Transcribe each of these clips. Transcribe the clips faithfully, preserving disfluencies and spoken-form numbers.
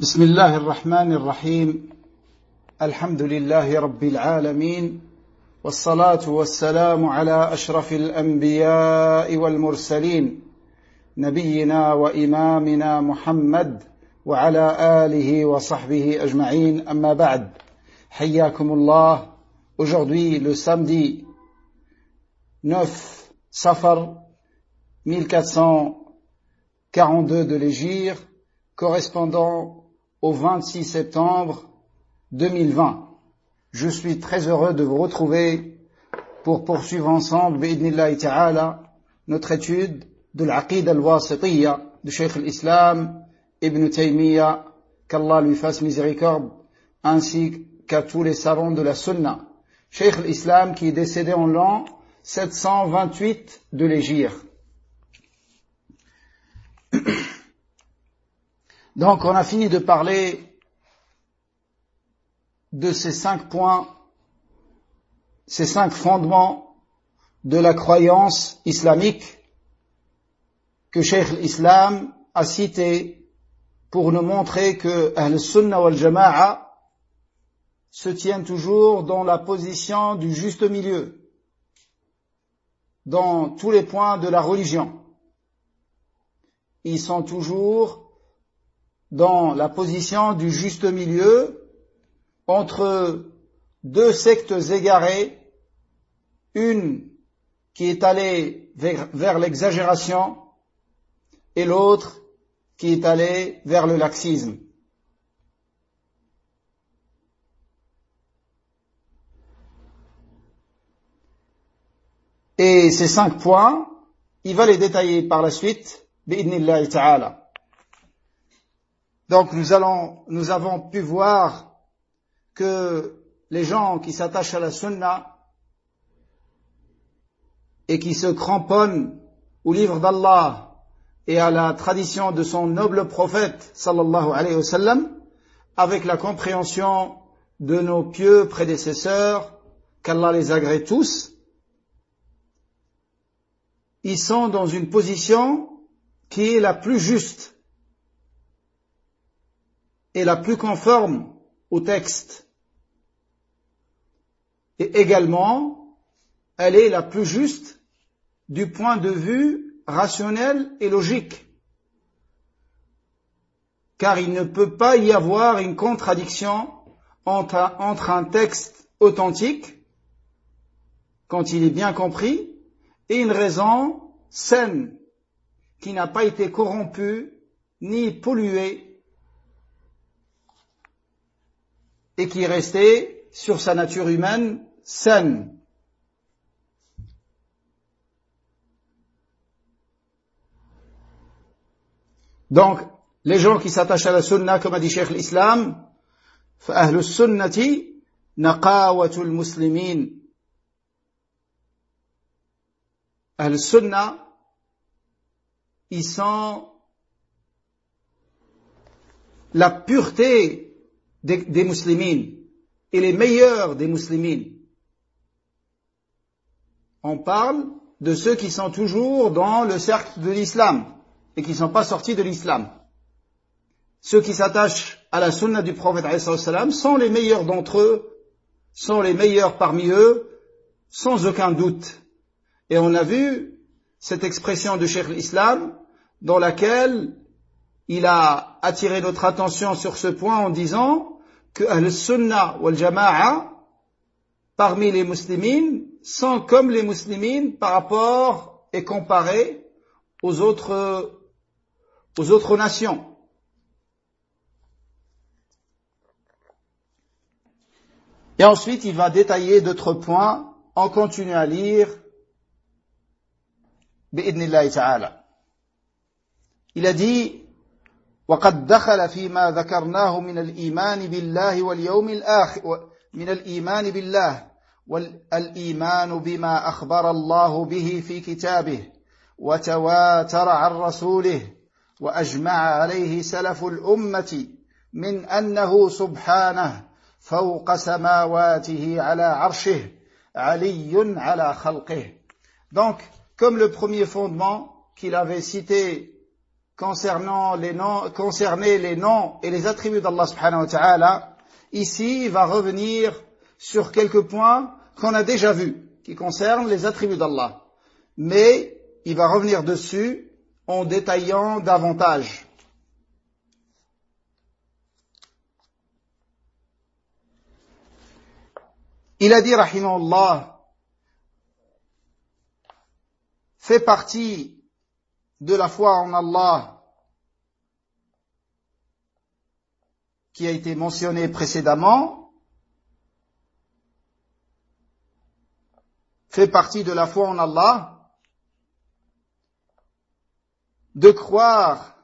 بسم الله الرحمن الرحيم الحمد لله رب العالمين والصلاة والسلام على أشرف الأنبياء والمرسلين نبينا وإمامنا محمد وعلى آله وصحبه أجمعين أما بعد حياكم الله. Aujourd'hui, le samedi neuf Safar mille quatre cent quarante-deux de l'Hégire, correspondant au vingt-six septembre deux mille vingt. Je suis très heureux de vous retrouver pour poursuivre ensemble, bi'idhnillahi ta'ala, notre étude de l'Aqid al-Wasitiyya de Cheikh al-Islam Ibn Taymiyyah, qu'Allah lui fasse miséricorde, ainsi qu'à tous les savants de la Sunna. Cheikh al-Islam qui est décédé en l'an sept cent vingt-huit de l'Hégire. Donc, on a fini de parler de ces cinq points, ces cinq fondements de la croyance islamique que Cheikh l'Islam a cités pour nous montrer que Ahl-Sunnah wal Jama'a se tiennent toujours dans la position du juste milieu dans tous les points de la religion. Ils sont toujours dans la position du juste milieu entre deux sectes égarées, une qui est allée vers, vers l'exagération et l'autre qui est allée vers le laxisme. Et ces cinq points, il va les détailler par la suite, bi'idhnillahi ta'ala. Donc nous allons, nous avons pu voir que les gens qui s'attachent à la sunna et qui se cramponnent au livre d'Allah et à la tradition de son noble prophète sallallahu alayhi wa sallam, avec la compréhension de nos pieux prédécesseurs, qu'Allah les agrée tous, ils sont dans une position qui est la plus juste et la plus conforme au texte. Et également, elle est la plus juste du point de vue rationnel et logique. Car il ne peut pas y avoir une contradiction entre, entre un texte authentique, quand il est bien compris, et une raison saine, qui n'a pas été corrompue ni polluée, et qui est resté sur sa nature humaine saine. Donc, les gens qui s'attachent à la sunna, comme a dit Cheikh l'Islam, فَأَهْلُ السُّنَّةِ نَقَاوَةُ الْمُسْلِمِينَ. Ahl sunna, ils sont la pureté des, des musulmans et les meilleurs des musulmans. On parle de ceux qui sont toujours dans le cercle de l'islam et qui ne sont pas sortis de l'islam. Ceux qui s'attachent à la sunna du prophète alayhi salam sont les meilleurs d'entre eux, sont les meilleurs parmi eux, sans aucun doute. Et on a vu cette expression de Cheikh l'Islam dans laquelle il a attiré notre attention sur ce point en disant que Ahl-Sunnah wal Jama'a, parmi les musulmans, sont comme les musulmans par rapport et comparés aux autres, aux autres nations. Et ensuite, il va détailler d'autres points. On continue à lire, bi'idhnillahi ta'ala. Il a dit, وقد دخل فيما ذكرناه من الإيمان بالله واليوم الآخر من الإيمان بالله والإيمان بما أخبر الله به في كتابه وتواتر عن رسوله وأجمع عليه سلف الأمة من أنه سبحانه فوق سماواته على عرشه علي على خلقه. Donc, comme le premier fondement qu'il avait cité concernant les noms, concerner les noms et les attributs d'Allah subhanahu wa ta'ala, ici il va revenir sur quelques points qu'on a déjà vus, qui concernent les attributs d'Allah. Mais il va revenir dessus en détaillant davantage. Il a dit, rahimahullah, fait partie de la foi en Allah qui a été mentionné précédemment, fait partie de la foi en Allah de croire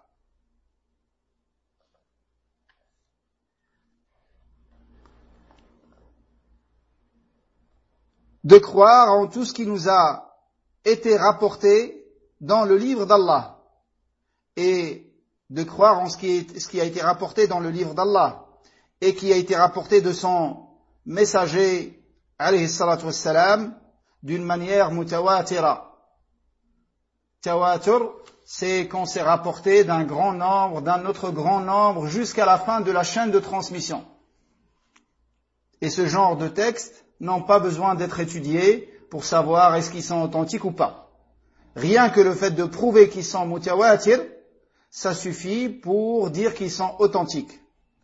de croire en tout ce qui nous a été rapporté dans le livre d'Allah et de croire en ce qui, est, ce qui a été rapporté dans le livre d'Allah et qui a été rapporté de son messager alayhi salatu wassalam d'une manière mutawatira. Tawatur, c'est quand c'est rapporté d'un grand nombre, d'un autre grand nombre jusqu'à la fin de la chaîne de transmission. Et ce genre de textes n'ont pas besoin d'être étudiés pour savoir est-ce qu'ils sont authentiques ou pas. Rien que le fait de prouver qu'ils sont mutawatir, ça suffit pour dire qu'ils sont authentiques.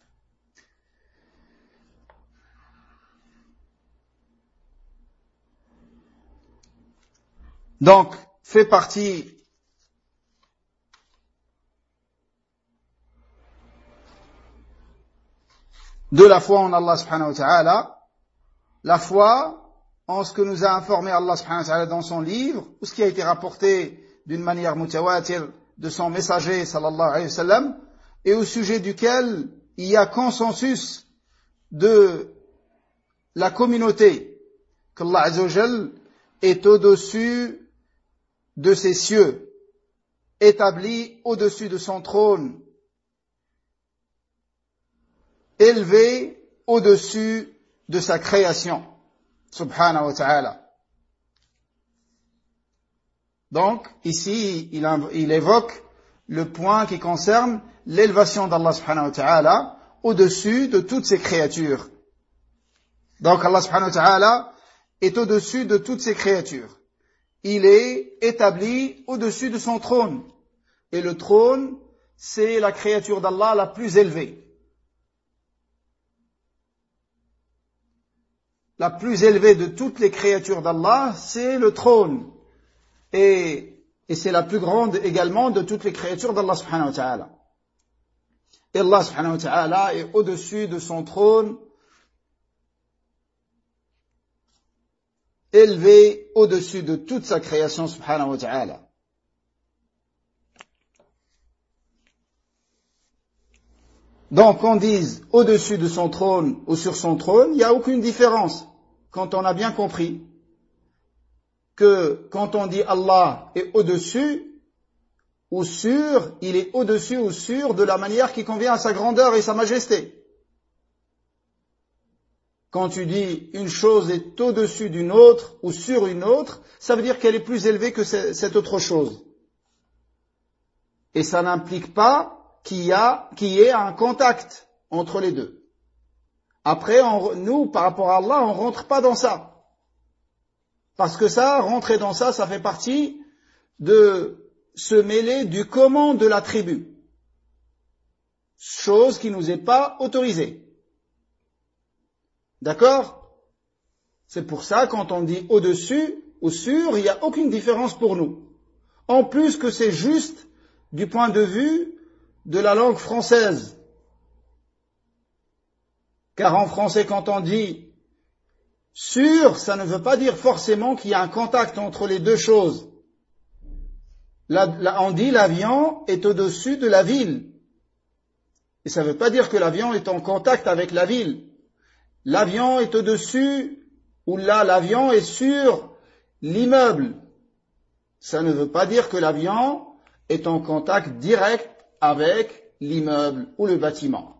Donc, fait partie de la foi en Allah subhanahu wa ta'ala, la foi en ce que nous a informé Allah subhanahu wa ta'ala dans son livre, ou ce qui a été rapporté d'une manière mutawatir de son messager sallallahu alayhi wa sallam, et au sujet duquel il y a consensus de la communauté, qu'Allah azza wa jal est au-dessus de ses cieux, établi au-dessus de son trône, élevé au-dessus de sa création, subhanahu wa ta'ala. Donc, ici, il, il évoque le point qui concerne l'élévation d'Allah subhanahu wa ta'ala au-dessus de toutes ses créatures. Donc, Allah subhanahu wa ta'ala est au-dessus de toutes ses créatures. Il est établi au-dessus de son trône. Et le trône, c'est la créature d'Allah la plus élevée. La plus élevée de toutes les créatures d'Allah, c'est le trône. Et, et c'est la plus grande également de toutes les créatures d'Allah subhanahu wa ta'ala. Et Allah subhanahu wa ta'ala est au-dessus de son trône, élevé au-dessus de toute sa création subhanahu wa ta'ala. Donc, qu'on dise au-dessus de son trône ou sur son trône, il n'y a aucune différence quand on a bien compris que quand on dit Allah est au-dessus ou sur, il est au-dessus ou sur de la manière qui convient à sa grandeur et sa majesté. Quand tu dis une chose est au-dessus d'une autre ou sur une autre, ça veut dire qu'elle est plus élevée que cette autre chose. Et ça n'implique pas qu'il y a, qu'il y ait un contact entre les deux. Après, on, nous, par rapport à Allah, on rentre pas dans ça. Parce que ça, rentrer dans ça, ça fait partie de se mêler du comment de l'attribut. Chose qui nous est pas autorisée. D'accord? C'est pour ça, quand on dit au-dessus ou sur, il n'y a aucune différence pour nous. En plus que c'est juste du point de vue de la langue française. Car en français, quand on dit sur, ça ne veut pas dire forcément qu'il y a un contact entre les deux choses. Là, là, on dit l'avion est au-dessus de la ville. Et ça ne veut pas dire que l'avion est en contact avec la ville. L'avion est au-dessus, ou là, l'avion est sur l'immeuble. Ça ne veut pas dire que l'avion est en contact direct avec l'immeuble ou le bâtiment.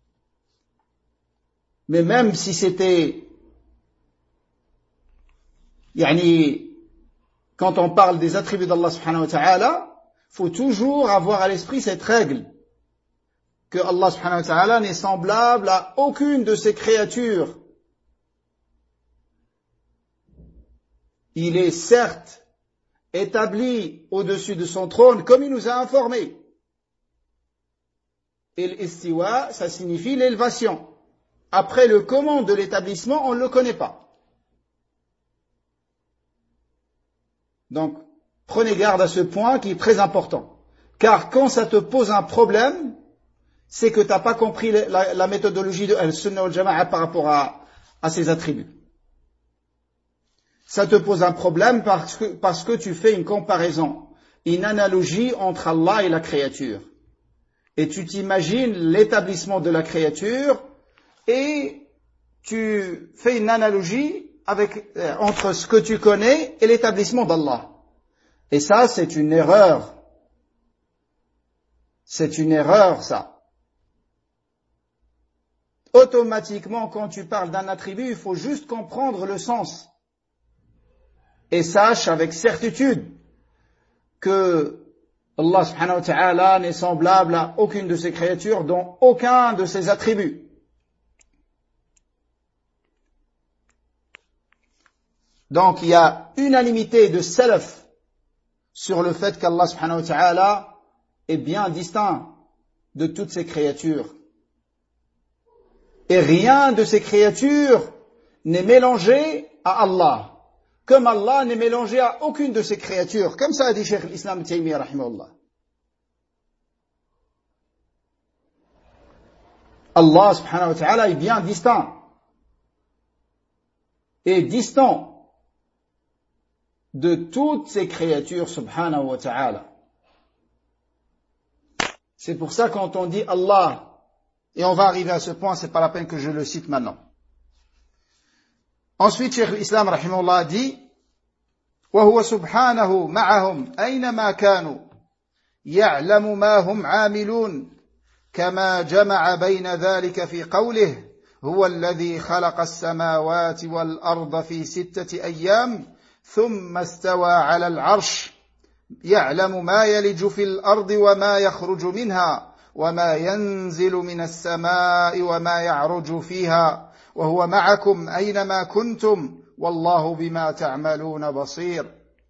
Mais même si c'était, yani, quand on parle des attributs d'Allah subhanahu wa ta'ala, faut toujours avoir à l'esprit cette règle, que Allah subhanahu wa ta'ala n'est semblable à aucune de ses créatures. Il est certes établi au-dessus de son trône, comme il nous a informé. Et l'istiwa, ça signifie l'élévation. Après le comment de l'établissement, on ne le connaît pas. Donc, prenez garde à ce point qui est très important. Car quand ça te pose un problème, c'est que tu n'as pas compris la, la méthodologie de Al-Sunnah wal-Jama'a par rapport à, à ses attributs. Ça te pose un problème parce que, parce que tu fais une comparaison, une analogie entre Allah et la créature. Et tu t'imagines l'établissement de la créature et tu fais une analogie avec, euh, entre ce que tu connais et l'établissement d'Allah. Et ça, c'est une erreur. C'est une erreur, ça. Automatiquement, quand tu parles d'un attribut, il faut juste comprendre le sens. Et sache avec certitude que Allah subhanahu wa ta'ala n'est semblable à aucune de ses créatures dans aucun de ses attributs. Donc il y a unanimité de salaf sur le fait qu'Allah subhanahu wa ta'ala est bien distinct de toutes ses créatures. Et rien de ces créatures n'est mélangé à Allah. Comme Allah n'est mélangé à aucune de ses créatures. Comme ça a dit Cheikh l'Islam Taymiyyah rahimahullah. Allah subhanahu wa ta'ala est bien distinct. Et distant de toutes ses créatures subhanahu wa ta'ala. C'est pour ça quand on dit Allah, et on va arriver à ce point, c'est pas la peine que je le cite maintenant. Ensuite, Cheikh l'Islam rahimahullah dit وهو سبحانه معهم أينما كانوا يعلم ما هم عاملون كما جمع بين ذلك في قوله هو الذي خلق السماوات والأرض في ستة أيام ثم استوى على العرش يعلم ما يلج في الأرض وما يخرج منها وما ينزل من السماء وما يعرج فيها وهو معكم أينما كنتم والله بما تعملون بصير.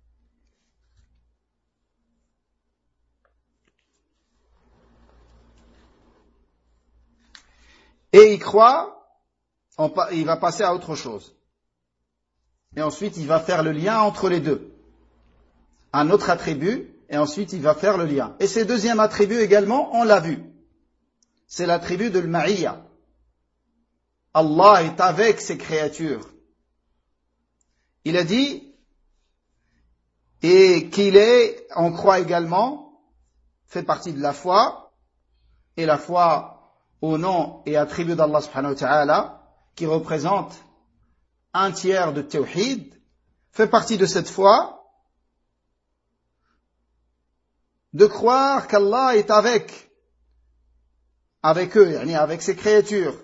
Et il croit, il va passer à autre chose. Et ensuite, il va faire le lien entre les deux. Un autre attribut, et ensuite, il va faire le lien. Et ce deuxième attribut également, on l'a vu. C'est l'attribut de l'ma'iyya. Allah est avec ses créatures. Il a dit, et qu'il est, on croit également, fait partie de la foi, et la foi au nom et attribut d'Allah subhanahu wa ta'ala, qui représente un tiers de tawhid, fait partie de cette foi, de croire qu'Allah est avec, avec eux, avec ses créatures,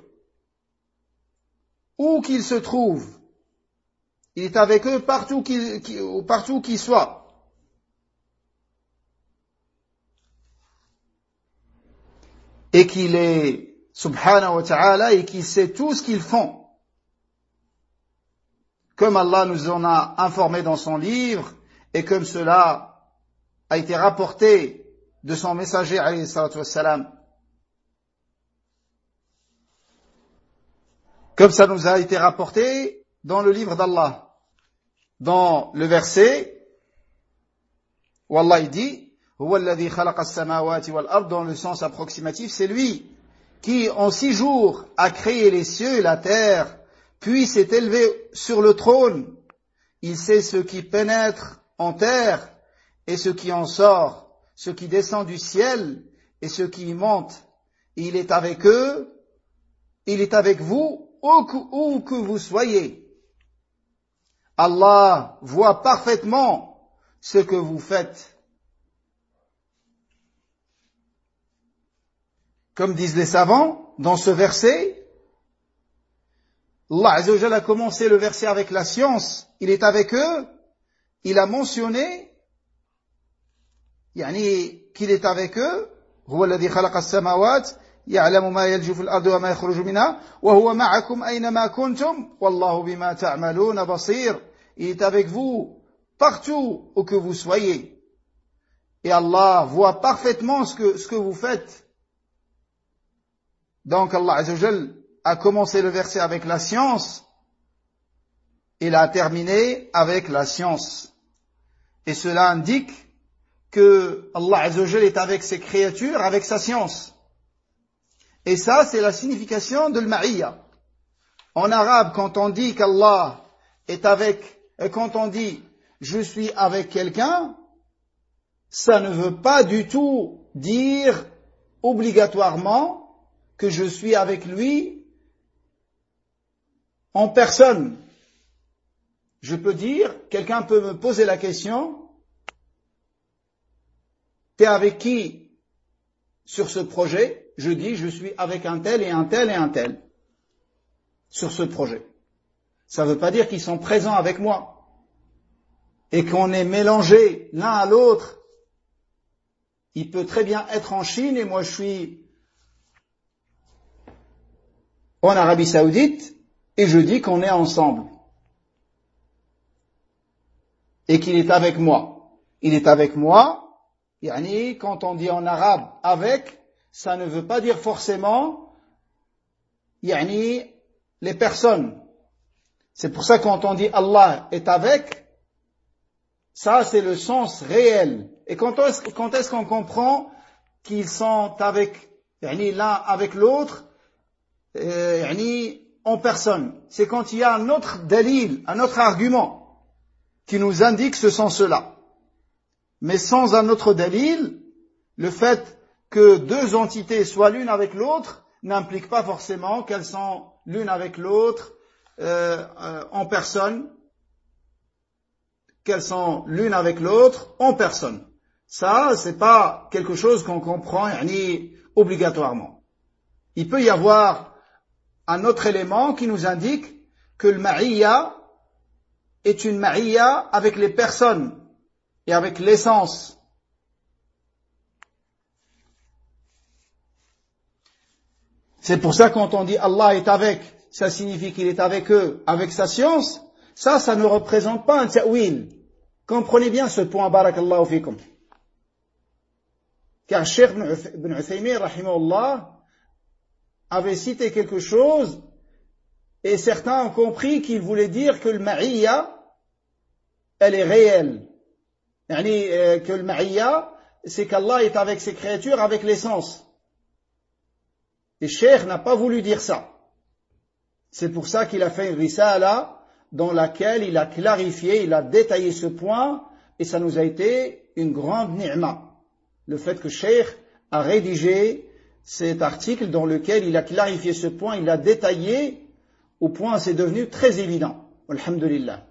où qu'ils se trouvent. Il est avec eux partout qu'ils partout qu'ils soient. Et qu'il est subhanahu wa ta'ala et qu'il sait tout ce qu'ils font. Comme Allah nous en a informé dans son livre et comme cela a été rapporté de son messager alayhi salatu wassalam. Comme ça nous a été rapporté dans le livre d'Allah, dans le verset où Allah dit Huwa alladhi khalaqa as-samawati wal ard, dans le sens approximatif, c'est lui qui en six jours a créé les cieux et la terre, puis s'est élevé sur le trône. Il sait ce qui pénètre en terre et ce qui en sort, ce qui descend du ciel et ce qui y monte. Il est avec eux, il est avec vous, où que, où que vous soyez. Allah voit parfaitement ce que vous faites. Comme disent les savants, dans ce verset, Allah Azza wa Jalla a commencé le verset avec la science. Il est avec eux. Il a mentionné يعني qu'il est avec eux. هو الذي خلق السماوات يعلم ما يلج في الأرض وما يخرج منها وهو معكم أينما كنتم والله بما تعملون بصير. Il est avec vous partout où que vous soyez. Et Allah voit parfaitement ce que, ce que vous faites. Donc Allah Azza wa Jal a commencé le verset avec la science et l'a terminé avec la science. Et cela indique que Allah Azza wa Jal est avec ses créatures, avec sa science. Et ça, c'est la signification de l'ma'iyya. En arabe, quand on dit qu'Allah est avec, et quand on dit je suis avec quelqu'un, ça ne veut pas du tout dire obligatoirement que je suis avec lui en personne. Je peux dire, quelqu'un peut me poser la question, t'es avec qui sur ce projet? Je dis, je suis avec un tel et un tel et un tel sur ce projet. Ça ne veut pas dire qu'ils sont présents avec moi et qu'on est mélangés l'un à l'autre. Il peut très bien être en Chine et moi je suis en Arabie Saoudite et je dis qu'on est ensemble et qu'il est avec moi. Il est avec moi, yani quand on dit en arabe avec, ça ne veut pas dire forcément yani les personnes. C'est pour ça que quand on dit Allah est avec, ça c'est le sens réel. Et quand est-ce, quand est-ce qu'on comprend qu'ils sont avec yani l'un avec l'autre euh, yani en personne? C'est quand il y a un autre dalil, un autre argument qui nous indique ce sens-là. Mais sans un autre dalil, le fait que deux entités soient l'une avec l'autre n'implique pas forcément qu'elles sont l'une avec l'autre euh, euh, en personne, qu'elles sont l'une avec l'autre en personne. Ça, c'est pas quelque chose qu'on comprend yani, obligatoirement. Il peut y avoir un autre élément qui nous indique que le ma'iyya est une ma'iyya avec les personnes et avec l'essence. C'est pour ça que quand on dit Allah est avec, ça signifie qu'il est avec eux, avec sa science. Ça, ça ne représente pas un ta'wil. Comprenez bien ce point, barakallahu fikum. Car Cheikh Ibn Uthaymin, rahimahullah, avait cité quelque chose et certains ont compris qu'il voulait dire que le ma'iyya, elle est réelle. Yani, euh, que le ma'iyya, c'est qu'Allah est avec ses créatures, avec l'essence. Et Cheikh n'a pas voulu dire ça. C'est pour ça qu'il a fait une risala dans laquelle il a clarifié, il a détaillé ce point et ça nous a été une grande ni'ma. Le fait que Cheikh a rédigé cet article dans lequel il a clarifié ce point, il l'a détaillé au point où c'est devenu très évident. Alhamdulillah.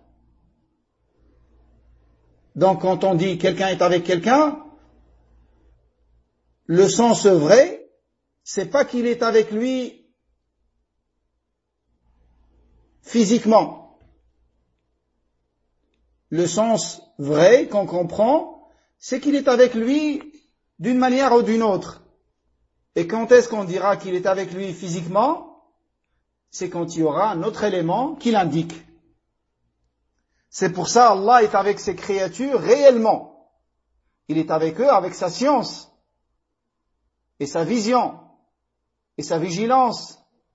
Donc quand on dit quelqu'un est avec quelqu'un, le sens vrai, c'est pas qu'il est avec lui physiquement. Le sens vrai qu'on comprend, c'est qu'il est avec lui d'une manière ou d'une autre. Et quand est-ce qu'on dira qu'il est avec lui physiquement? C'est quand il y aura un autre élément qui l'indique. C'est pour ça Allah est avec ses créatures réellement. Il est avec eux avec sa science et sa vision et sa vigilance.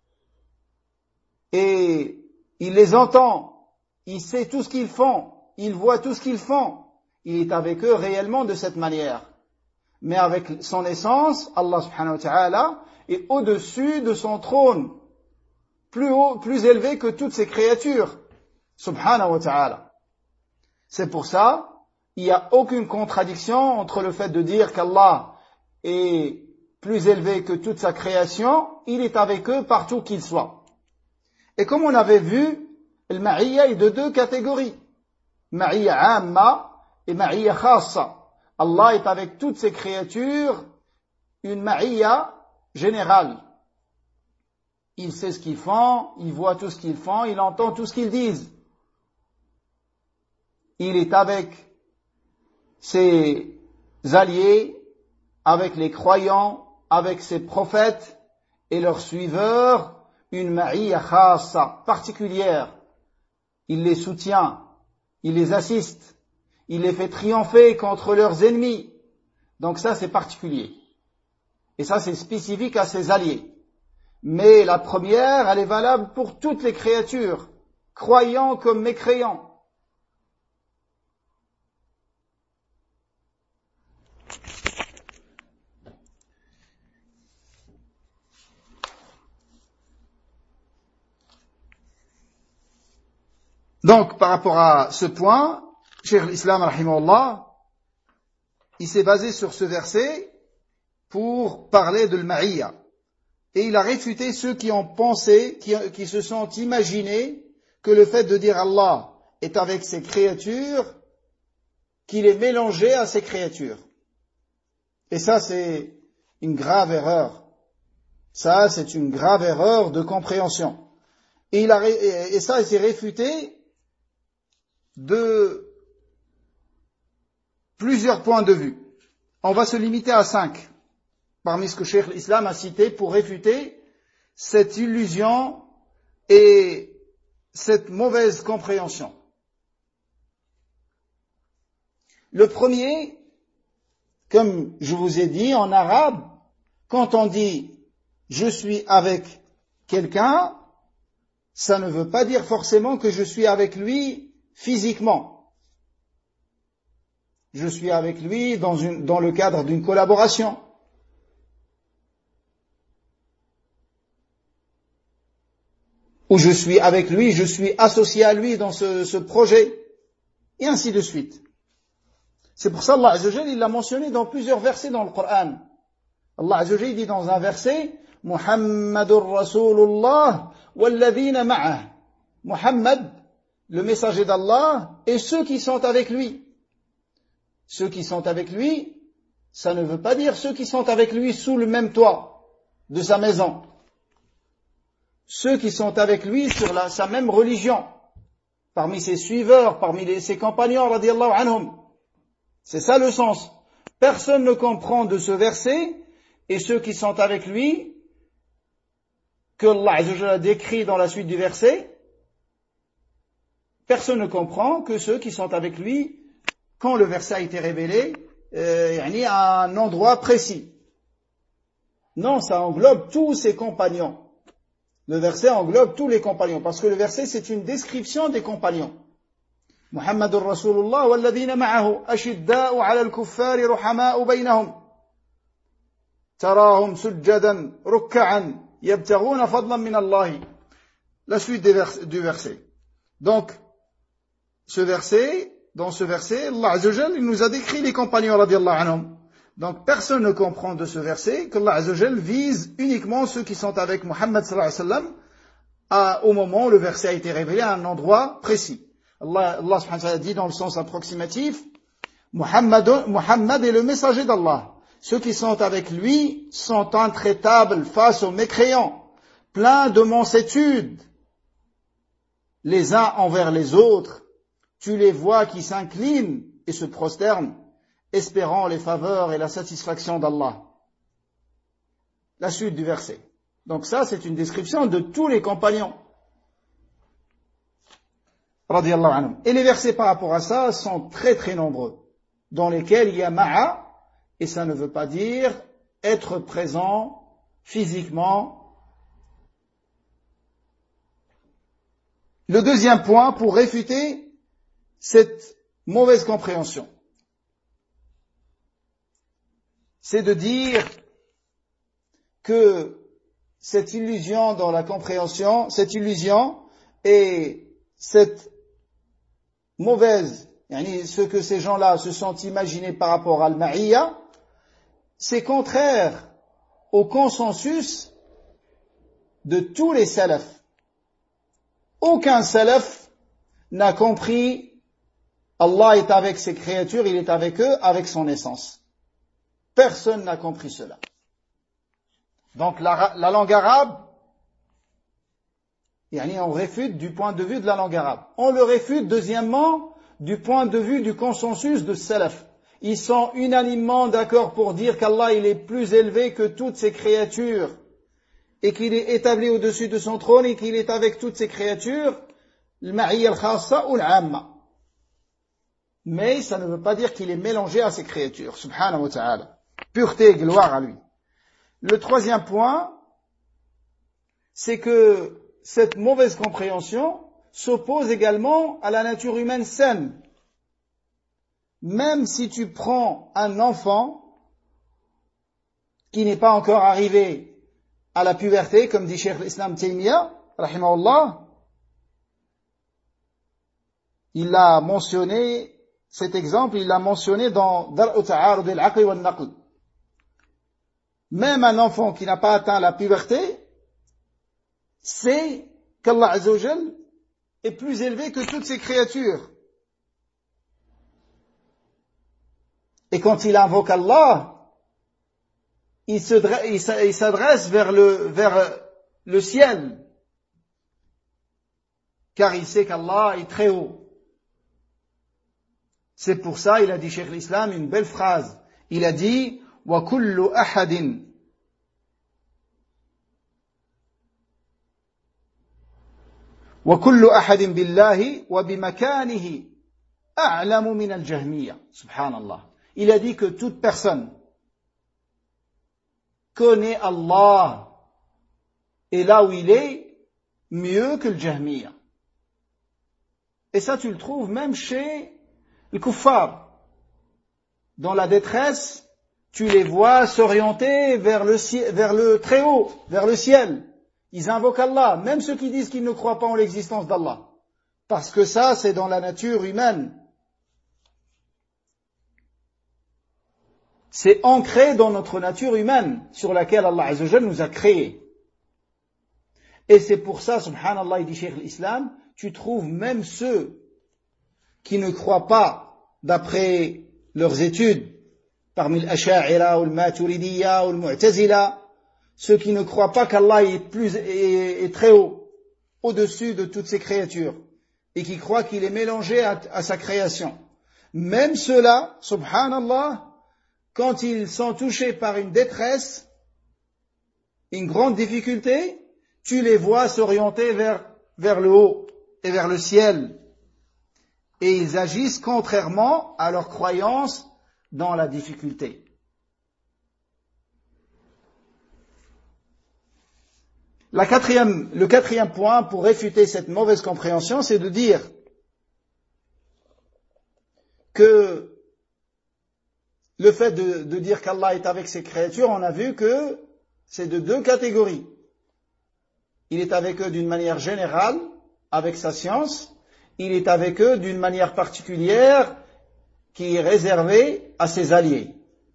Et il les entend, il sait tout ce qu'ils font, il voit tout ce qu'ils font. Il est avec eux réellement de cette manière. Mais avec son essence, Allah subhanahu wa ta'ala est au-dessus de son trône, plus haut, plus élevé que toutes ses créatures, subhanahu wa ta'ala. C'est pour ça, il n'y a aucune contradiction entre le fait de dire qu'Allah est plus élevé que toute sa création, il est avec eux partout qu'ils soient. Et comme on avait vu, le ma'iyya est de deux catégories. Ma'iyya amma et ma'iyya khassa. Allah est avec toutes ses créatures, une ma'iyya générale. Il sait ce qu'ils font, il voit tout ce qu'ils font, il entend tout ce qu'ils disent. Il est avec ses alliés avec les croyants, avec ses prophètes et leurs suiveurs, une ma'iyya khassa, particulière. Il les soutient, il les assiste, il les fait triompher contre leurs ennemis. Donc ça, c'est particulier. Et ça, c'est spécifique à ses alliés. Mais la première, elle est valable pour toutes les créatures, croyants comme mécréants. Donc, par rapport à ce point, Cheikh l'Islam, rahimahullah, il s'est basé sur ce verset pour parler de l'ma'iyya. Et il a réfuté ceux qui ont pensé, qui, qui se sont imaginés que le fait de dire Allah est avec ses créatures, qu'il est mélangé à ses créatures. Et ça, c'est une grave erreur. Ça, c'est une grave erreur de compréhension. Et, il a, et ça, il s'est réfuté de plusieurs points de vue. On va se limiter à cinq, parmi ce que Cheikh l'Islam a cité pour réfuter cette illusion et cette mauvaise compréhension. Le premier, comme je vous ai dit, en arabe, quand on dit « je suis avec quelqu'un », ça ne veut pas dire forcément que je suis avec lui physiquement. Je suis avec lui dans, une, dans le cadre d'une collaboration. Ou je suis avec lui, je suis associé à lui dans ce, ce projet. Et ainsi de suite. C'est pour ça Allah Azza wa Jalla, il l'a mentionné dans plusieurs versets dans le Coran. Allah Azza wa Jalla dit dans un verset, Muhammadur Rasulullah walladhina ma'ah. Muhammad, le messager d'Allah, et ceux qui sont avec lui. Ceux qui sont avec lui, ça ne veut pas dire ceux qui sont avec lui sous le même toit de sa maison. Ceux qui sont avec lui sur la, sa même religion, parmi ses suiveurs, parmi les, ses compagnons, radiyallahu anhum. C'est ça le sens. Personne ne comprend de ce verset, et ceux qui sont avec lui, que Allah Azza wa Jalla décrit dans la suite du verset, personne ne comprend que ceux qui sont avec lui, quand le verset a été révélé, euh, à un endroit précis. Non, ça englobe tous ses compagnons. Le verset englobe tous les compagnons, parce que le verset c'est une description des compagnons. Muhammadur Rasulullah walladhina ma'ahu ashidda'u 'ala al-kuffari ruhama'u baynahum tarahum sujjadan rukk'an yabtaghuna fadlan min Allah. La suite des vers, du verset. Donc ce verset, dans ce verset, Allah Azza wa Jalla, il nous a décrit les compagnons radiyallahu anhum. Donc personne ne comprend de ce verset qu'Allah Azza wa Jalla vise uniquement ceux qui sont avec Muhammad sallallahu alayhi wa sallam à, au moment où le verset a été révélé à un endroit précis. Allah, Allah subhanahu wa ta'ala dit dans le sens approximatif, Muhammad, Muhammad est le messager d'Allah. Ceux qui sont avec lui sont intraitables face aux mécréants, pleins de mansuétude, les uns envers les autres. Tu les vois qui s'inclinent et se prosternent, espérant les faveurs et la satisfaction d'Allah. La suite du verset. Donc ça, c'est une description de tous les compagnons. Radiyallahu anhum. Et les versets par rapport à ça sont très très nombreux, dans lesquels il y a ma'a, et ça ne veut pas dire être présent physiquement. Le deuxième point pour réfuter cette mauvaise compréhension, c'est de dire que cette illusion dans la compréhension, cette illusion et cette mauvaise, ce que ces gens-là se sont imaginés par rapport à al-ma'iyya, c'est contraire au consensus de tous les salafs. Aucun salaf n'a compris Allah est avec ses créatures, il est avec eux, avec son essence. Personne n'a compris cela. Donc la, la langue arabe, on réfute du point de vue de la langue arabe. On le réfute, deuxièmement, du point de vue du consensus de salaf. ils sont unanimement d'accord pour dire qu'Allah il est plus élevé que toutes ses créatures et qu'il est établi au-dessus de son trône et qu'il est avec toutes ses créatures, al-ma'iyya al-khassa ou al-amma. Mais ça ne veut pas dire qu'il est mélangé à ses créatures, subhanahu wa ta'ala. Pureté et gloire à lui. Le troisième point, c'est que cette mauvaise compréhension s'oppose également à la nature humaine saine. Même si tu prends un enfant qui n'est pas encore arrivé à la puberté, comme dit Cheikh l'Islam Taymiyyah, rahimahullah, il l'a mentionné, cet exemple, il l'a mentionné dans Dar'u Ta'arud al-Aql wa al-Naql. Même un enfant qui n'a pas atteint la puberté, sait qu'Allah Azza wa Jal est plus élevé que toutes ses créatures. Et quand il invoque Allah, il s'adresse vers le, vers le ciel, car il sait qu'Allah est très haut. C'est pour ça, il a dit Cheikh l'Islam une belle phrase. Il a dit wa kullu ahadin wa kullu ahadin billahi wa bimakanihi a'lamu min al-jahmiyya. Subhanallah. Il a dit que toute personne connaît Allah et là où il est mieux que le Jahmiyya. Et ça tu le trouves même chez les kuffars. Dans la détresse, tu les vois s'orienter vers le, vers le très haut, vers le ciel. Ils invoquent Allah, même ceux qui disent qu'ils ne croient pas en l'existence d'Allah. Parce que ça, c'est dans la nature humaine. C'est ancré dans notre nature humaine, sur laquelle Allah Azza wa Jal nous a créés. Et c'est pour ça, subhanallah, il dit Cheikh l'Islam, tu trouves même ceux qui ne croient pas, d'après leurs études, parmi l'Asha'ira ou le Maturidiyya ou le Mu'tazila, ceux qui ne croient pas qu'Allah est plus, est, est très haut, au-dessus de toutes ses créatures, et qui croient qu'il est mélangé à, à sa création. Même ceux-là, subhanallah, quand ils sont touchés par une détresse, une grande difficulté, tu les vois s'orienter vers, vers le haut et vers le ciel. Et ils agissent contrairement à leur croyance dans la difficulté. La quatrième, le quatrième point pour réfuter cette mauvaise compréhension, c'est de dire que le fait de, de dire qu'Allah est avec ses créatures, on a vu que c'est de deux catégories. Il est avec eux d'une manière générale, avec sa science. Il est avec eux d'une manière particulière qui est réservée à ses alliés.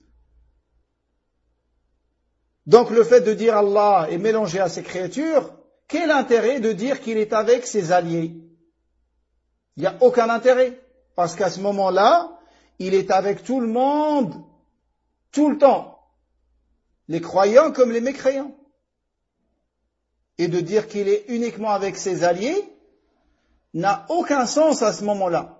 Donc le fait de dire Allah est mélangé à ses créatures, quel intérêt de dire qu'il est avec ses alliés? Il n'y a aucun intérêt, parce qu'à ce moment-là, il est avec tout le monde, tout le temps, les croyants comme les mécréants. Et de dire qu'il est uniquement avec ses alliés n'a aucun sens à ce moment-là.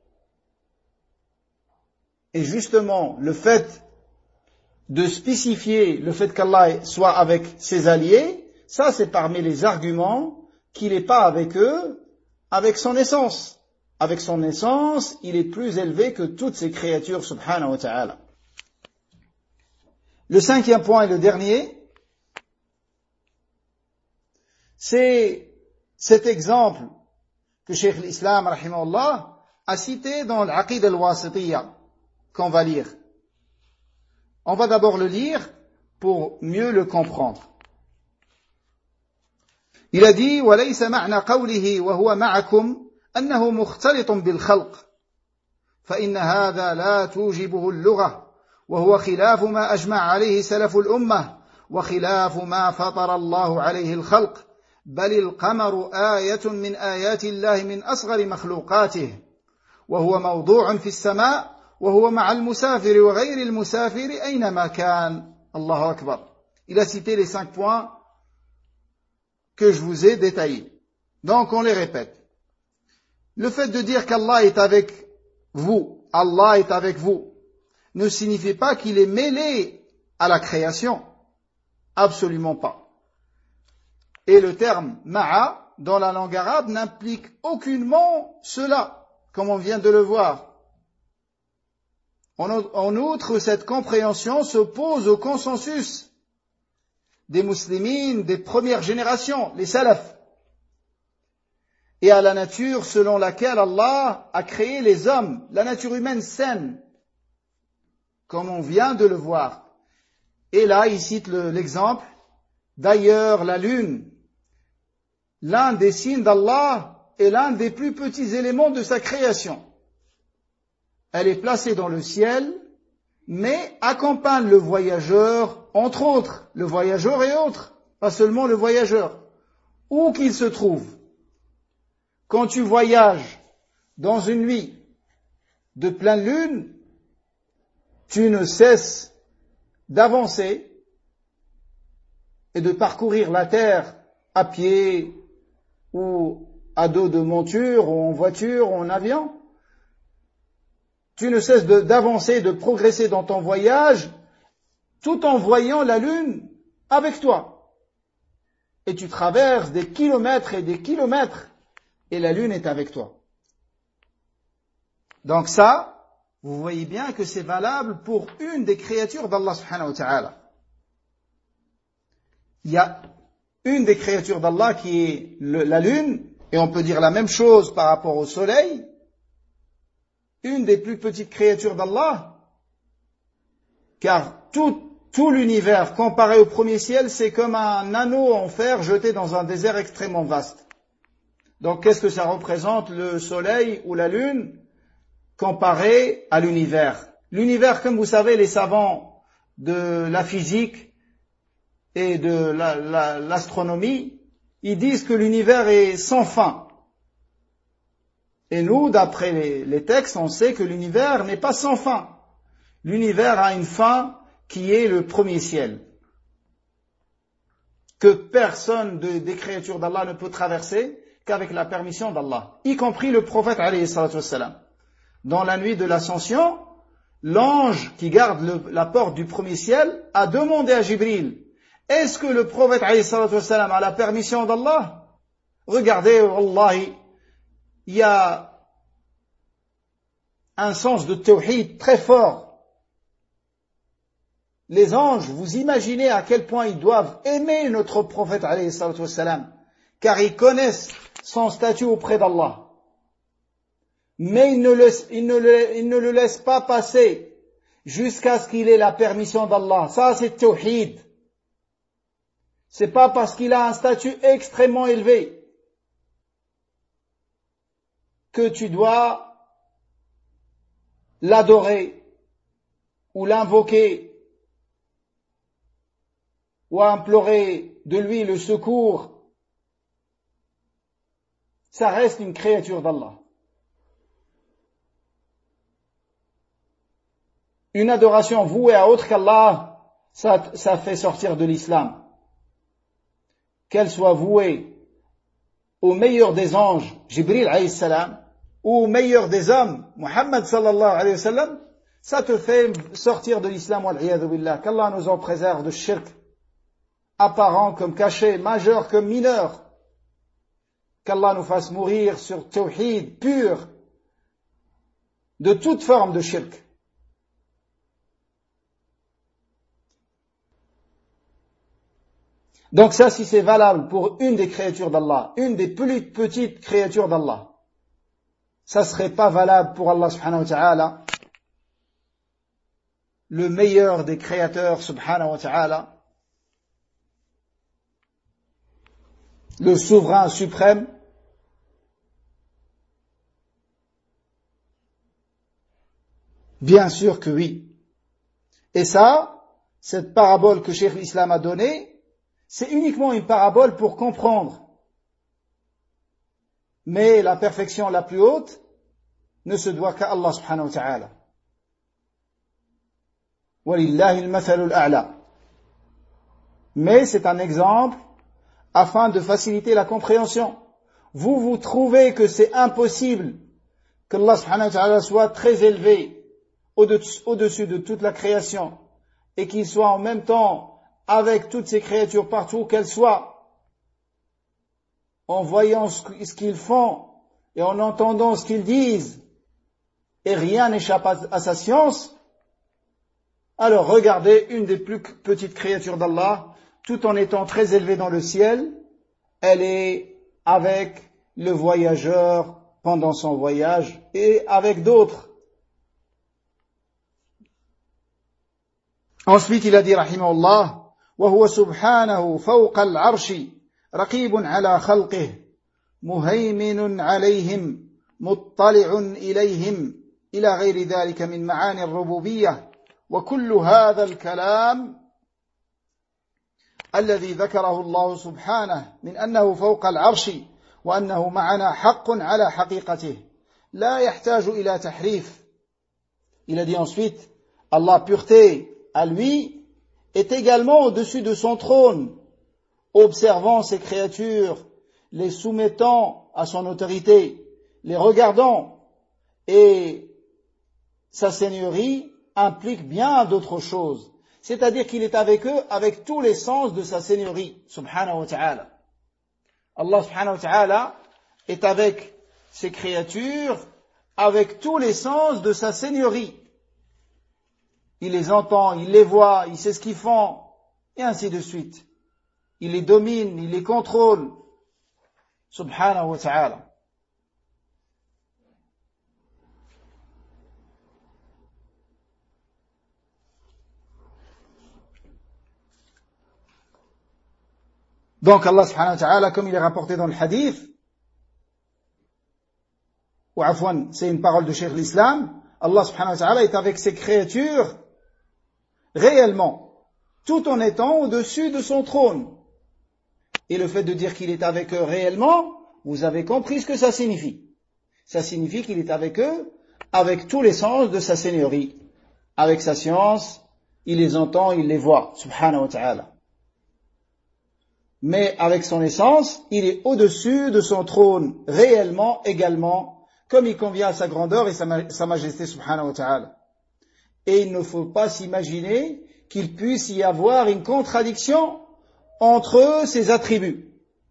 Et justement, le fait de spécifier le fait qu'Allah soit avec ses alliés, ça c'est parmi les arguments qu'il n'est pas avec eux, avec son essence. Avec son essence, il est plus élevé que toutes ses créatures, subhanahu wa ta'ala. Le cinquième point et le dernier, c'est cet exemple que Cheikh l'Islam, rahimahullah, a cité dans l'Aqid al-Wasitiyya, qu'on va lire. On va d'abord le lire pour mieux le comprendre. Il a dit, وَلَيْسَ مَعْنَى قَوْلِهِ وَهُوَ مَعَكُمْ أنه مختلط بالخلق فإن هذا لا توجبه اللغة وهو خلاف ما أجمع عليه سلف الأمة وخلاف ما فطر الله عليه الخلق بل القمر آية من آيات الله من أصغر مخلوقاته وهو موضوع في السماء وهو مع المسافر وغير المسافر أينما كان. الله أكبر. Il a cité les cinq points que je vous ai détaillés. Donc on les répète. Le fait de dire qu'Allah est avec vous, Allah est avec vous, ne signifie pas qu'il est mêlé à la création. Absolument pas. Et le terme ma'a, dans la langue arabe, n'implique aucunement cela, comme on vient de le voir. En outre, cette compréhension s'oppose au consensus des muslimines des premières générations, les salafs, et à la nature selon laquelle Allah a créé les hommes, la nature humaine saine, comme on vient de le voir. Et là, il cite le, l'exemple. D'ailleurs, la lune, l'un des signes d'Allah, est l'un des plus petits éléments de sa création. Elle est placée dans le ciel, mais accompagne le voyageur, entre autres, le voyageur et autres, pas seulement le voyageur, où qu'il se trouve. Quand tu voyages dans une nuit de pleine lune, tu ne cesses d'avancer et de parcourir la terre à pied ou à dos de monture ou en voiture ou en avion. Tu ne cesses de, d'avancer, de progresser dans ton voyage tout en voyant la lune avec toi. Et tu traverses des kilomètres et des kilomètres et la lune est avec toi. Donc ça, vous voyez bien que c'est valable pour une des créatures d'Allah subhanahu wa ta'ala. Il y a une des créatures d'Allah qui est le, la lune, et on peut dire la même chose par rapport au soleil. Une des plus petites créatures d'Allah, car tout, tout l'univers comparé au premier ciel, c'est comme un anneau en fer jeté dans un désert extrêmement vaste. Donc qu'est-ce que ça représente, le soleil ou la lune, comparé à l'univers? L'univers, comme vous savez, les savants de la physique et de la, la, l'astronomie, ils disent que l'univers est sans fin. Et nous, d'après les, les textes, on sait que l'univers n'est pas sans fin. L'univers a une fin qui est le premier ciel, que personne de, des créatures d'Allah ne peut traverser qu'avec la permission d'Allah, y compris le prophète alayhi salatu wassalam. Dans la nuit de l'ascension, l'ange qui garde le, la porte du premier ciel a demandé à Jibril, est-ce que le prophète alayhi salatu wassalam a la permission d'Allah? Regardez, wallahi, il y a un sens de tawhid très fort. Les anges, vous imaginez à quel point ils doivent aimer notre prophète alayhi salatu wassalam, car ils connaissent son statut auprès d'Allah. Mais ils ne, le, ils, ne le, ils ne le laissent pas passer jusqu'à ce qu'il ait la permission d'Allah. Ça, c'est tawhid. C'est pas parce qu'il a un statut extrêmement élevé que tu dois l'adorer ou l'invoquer ou implorer de lui le secours. Ça reste une créature d'Allah. Une adoration vouée à autre qu'Allah, ça, ça fait sortir de l'islam. Qu'elle soit vouée au meilleur des anges, Jibril alayhi salam, ou au meilleur des hommes, Muhammad sallallahu alayhi wa sallam, ça te fait sortir de l'islam, wal-iyadhu billah. Qu'Allah nous en préserve de shirk, apparent comme caché, majeur comme mineur. Qu'Allah nous fasse mourir sur tawhid pur, de toute forme de shirk. Donc ça, si c'est valable pour une des créatures d'Allah, une des plus petites créatures d'Allah, ça serait pas valable pour Allah subhanahu wa ta'ala, le meilleur des créateurs subhanahu wa ta'ala, le souverain suprême. Bien sûr que oui. Et ça, cette parabole que Cheikh l'Islam a donnée, c'est uniquement une parabole pour comprendre. Mais la perfection la plus haute ne se doit qu'à Allah subhanahu wa ta'ala. Walillahi al-mathalul a'la. Mais c'est un exemple afin de faciliter la compréhension. Vous, vous trouvez que c'est impossible qu'Allah subhanahu wa ta'ala soit très élevé au-dessus, au-dessus de toute la création et qu'il soit en même temps avec toutes ces créatures partout qu'elles soient, en voyant ce qu'ils font et en entendant ce qu'ils disent, et rien n'échappe à, à sa science, alors regardez une des plus petites créatures d'Allah, tout en étant très élevée dans le ciel, elle est avec le voyageur pendant son voyage et avec d'autres. Ensuite, il a dit, rahimahullah, وهو سبحانه فوق العرش رقيب على خلقه مهيمن عليهم مطلع إليهم إلى غير ذلك من معاني الربوبية وكل هذا الكلام الذي ذكره الله سبحانه من أنه فوق العرش وأنه معنا حق على حقيقته لا يحتاج إلى تحريف. Il a dit ensuite, Allah, pureté à lui, est également au-dessus de son trône, observant ses créatures, les soumettant à son autorité, les regardant, et sa seigneurie implique bien d'autres choses. C'est-à-dire qu'il est avec eux avec tous les sens de sa seigneurie, subhanahu wa ta'ala. Allah subhanahu wa ta'ala est avec ses créatures avec tous les sens de sa seigneurie. Il les entend, il les voit, il sait ce qu'ils font, et ainsi de suite. Il les domine, il les contrôle, subhanahu wa ta'ala. Donc Allah subhanahu wa ta'ala, comme il est rapporté dans le hadith, ou afwan, c'est une parole de Cheikh l'Islam, Allah subhanahu wa ta'ala est avec ses créatures réellement, tout en étant au-dessus de son trône. Et le fait de dire qu'il est avec eux réellement, vous avez compris ce que ça signifie. Ça signifie qu'il est avec eux avec tous les sens de sa seigneurie. Avec sa science, il les entend, il les voit, subhanahu wa ta'ala. Mais avec son essence, il est au-dessus de son trône, réellement, également, comme il convient à sa grandeur et sa, ma- sa majesté, subhanahu wa ta'ala. Et il ne faut pas s'imaginer qu'il puisse y avoir une contradiction entre ces attributs.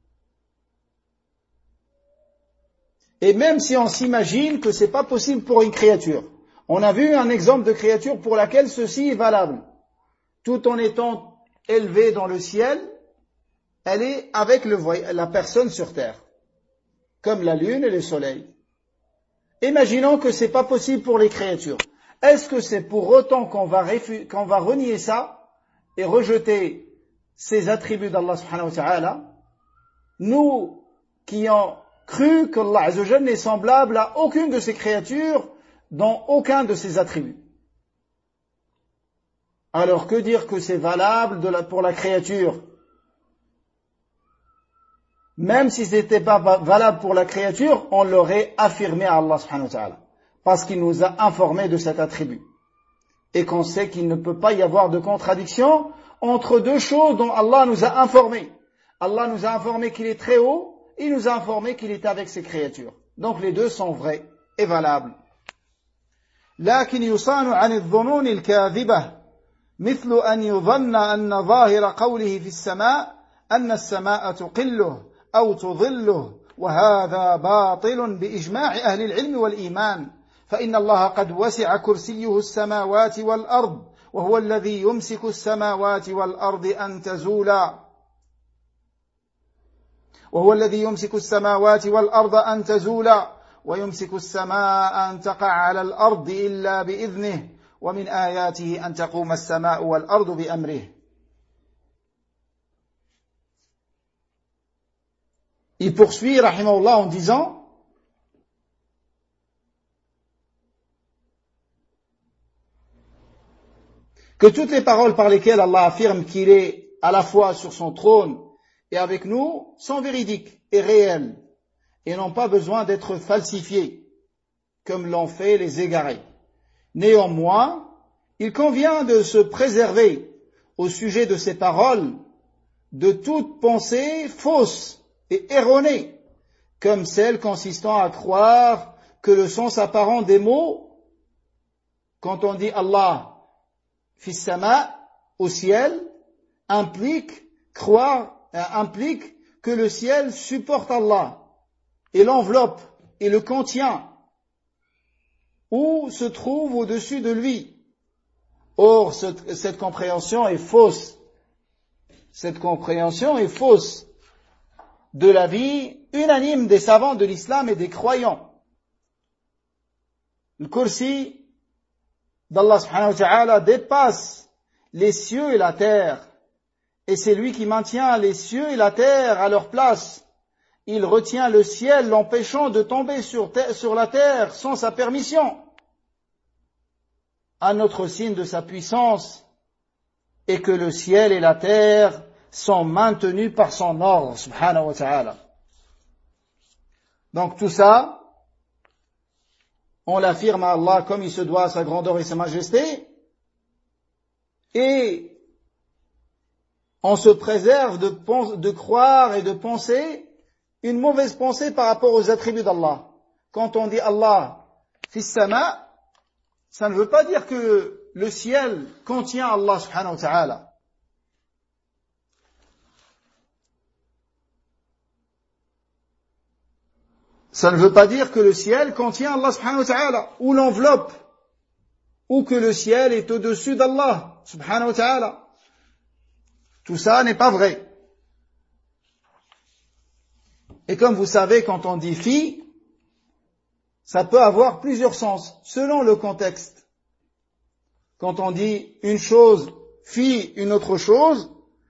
Et même si on s'imagine que c'est pas possible pour une créature, on a vu un exemple de créature pour laquelle ceci est valable. Tout en étant élevée dans le ciel, elle est avec le, la personne sur terre, comme la lune et le soleil. Imaginons que c'est pas possible pour les créatures. Est-ce que c'est pour autant qu'on va, réfu- qu'on va renier ça et rejeter ces attributs d'Allah subhanahu wa ta'ala, nous qui avons cru qu'Allah azza wa jalla n'est semblable à aucune de ces créatures dans aucun de ses attributs. Alors que dire que c'est valable de la, pour la créature? Même si ce n'était pas valable pour la créature, on l'aurait affirmé à Allah subhanahu wa ta'ala. Parce qu'il nous a informé de cet attribut. Et qu'on sait qu'il ne peut pas y avoir de contradiction entre deux choses dont Allah nous a informés. Allah nous a informé qu'il est très haut, et il nous a informé qu'il est avec ses créatures. Donc les deux sont vrais et valables. لكن يصان عن الظنون الكاذبة مثل أن يظن أن ظاهر قوله في السماء أن السماء تقله أو تظله وهذا باطل بإجماع أهل العلم والإيمان فإن الله قد وسع كرسيه السماوات والأرض وهو الذي يمسك السماوات والأرض أن تزولا وهو الذي يمسك السماوات والأرض أن تزولا ويمسك السماء أن تقع على الأرض إلا بإذنه ومن آياته أن تقوم السماء والأرض بأمره. Il poursuit, rahimahullah, en disant que toutes les paroles par lesquelles Allah affirme qu'il est à la fois sur son trône et avec nous sont véridiques et réelles et n'ont pas besoin d'être falsifiées comme l'ont fait les égarés. Néanmoins, il convient de se préserver au sujet de ces paroles de toute pensée fausse et erronée, comme celle consistant à croire que le sens apparent des mots quand on dit Allah fis sama, au ciel, implique croire, euh, implique que le ciel supporte Allah et l'enveloppe et le contient ou se trouve au-dessus de lui. Or, cette, cette compréhension est fausse. Cette compréhension est fausse de l'avis unanime des savants de l'islam et des croyants. Le kursi d'Allah subhanahu wa ta'ala dépasse les cieux et la terre. Et c'est lui qui maintient les cieux et la terre à leur place. Il retient le ciel, l'empêchant de tomber sur, terre, sur la terre sans sa permission. Un autre signe de sa puissance est que le ciel et la terre sont maintenus par son ordre, subhanahu wa ta'ala. Donc tout ça, on l'affirme à Allah comme il se doit à sa grandeur et sa majesté, et on se préserve de, de croire et de penser une mauvaise pensée par rapport aux attributs d'Allah. Quand on dit Allah fis sama, ça ne veut pas dire que le ciel contient Allah subhanahu wa ta'ala. Ça ne veut pas dire que le ciel contient Allah subhanahu wa ta'ala, ou l'enveloppe, ou que le ciel est au-dessus d'Allah subhanahu wa ta'ala. Tout ça n'est pas vrai. Et comme vous savez, quand on dit fi, ça peut avoir plusieurs sens, selon le contexte. Quand on dit une chose, fi une autre chose,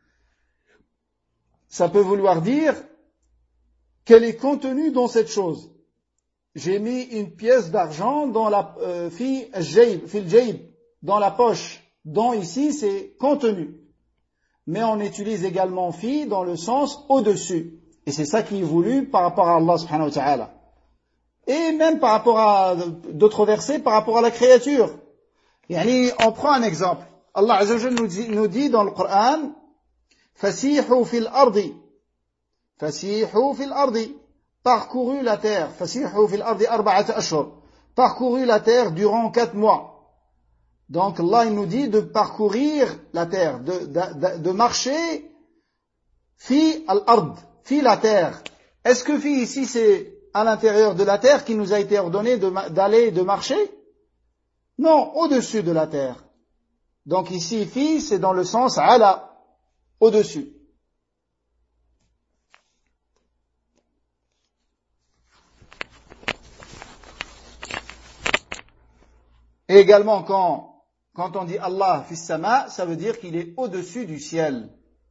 ça peut vouloir dire qu'elle est contenue dans cette chose. J'ai mis une pièce d'argent dans la euh, fi al-jayb, fi al-jayb, dans la poche. Dans ici, c'est contenu. Mais on utilise également fi dans le sens au-dessus. Et c'est ça qui est voulu par rapport à Allah subhanahu wa ta'ala. Et même par rapport à d'autres versets, par rapport à la créature. Yani, on prend un exemple. Allah azza wa jalla nous dit, nous dit dans le Coran, fasihu fil ardi. Fasihu fil ardi. Parcouru la terre. Fasihu fil ardi arba'at ashhur. Parcouru la terre durant quatre mois. Donc Allah il nous dit de parcourir la terre, de, de, de marcher fi al-ard, fi la terre. Est-ce que fi ici c'est à l'intérieur de la terre qui nous a été ordonné d'aller et de marcher? Non, au-dessus de la terre. Donc ici fi c'est dans le sens ala, au-dessus. Et également quand Quand on dit Allah fis sama, ça veut dire qu'il est au-dessus du ciel.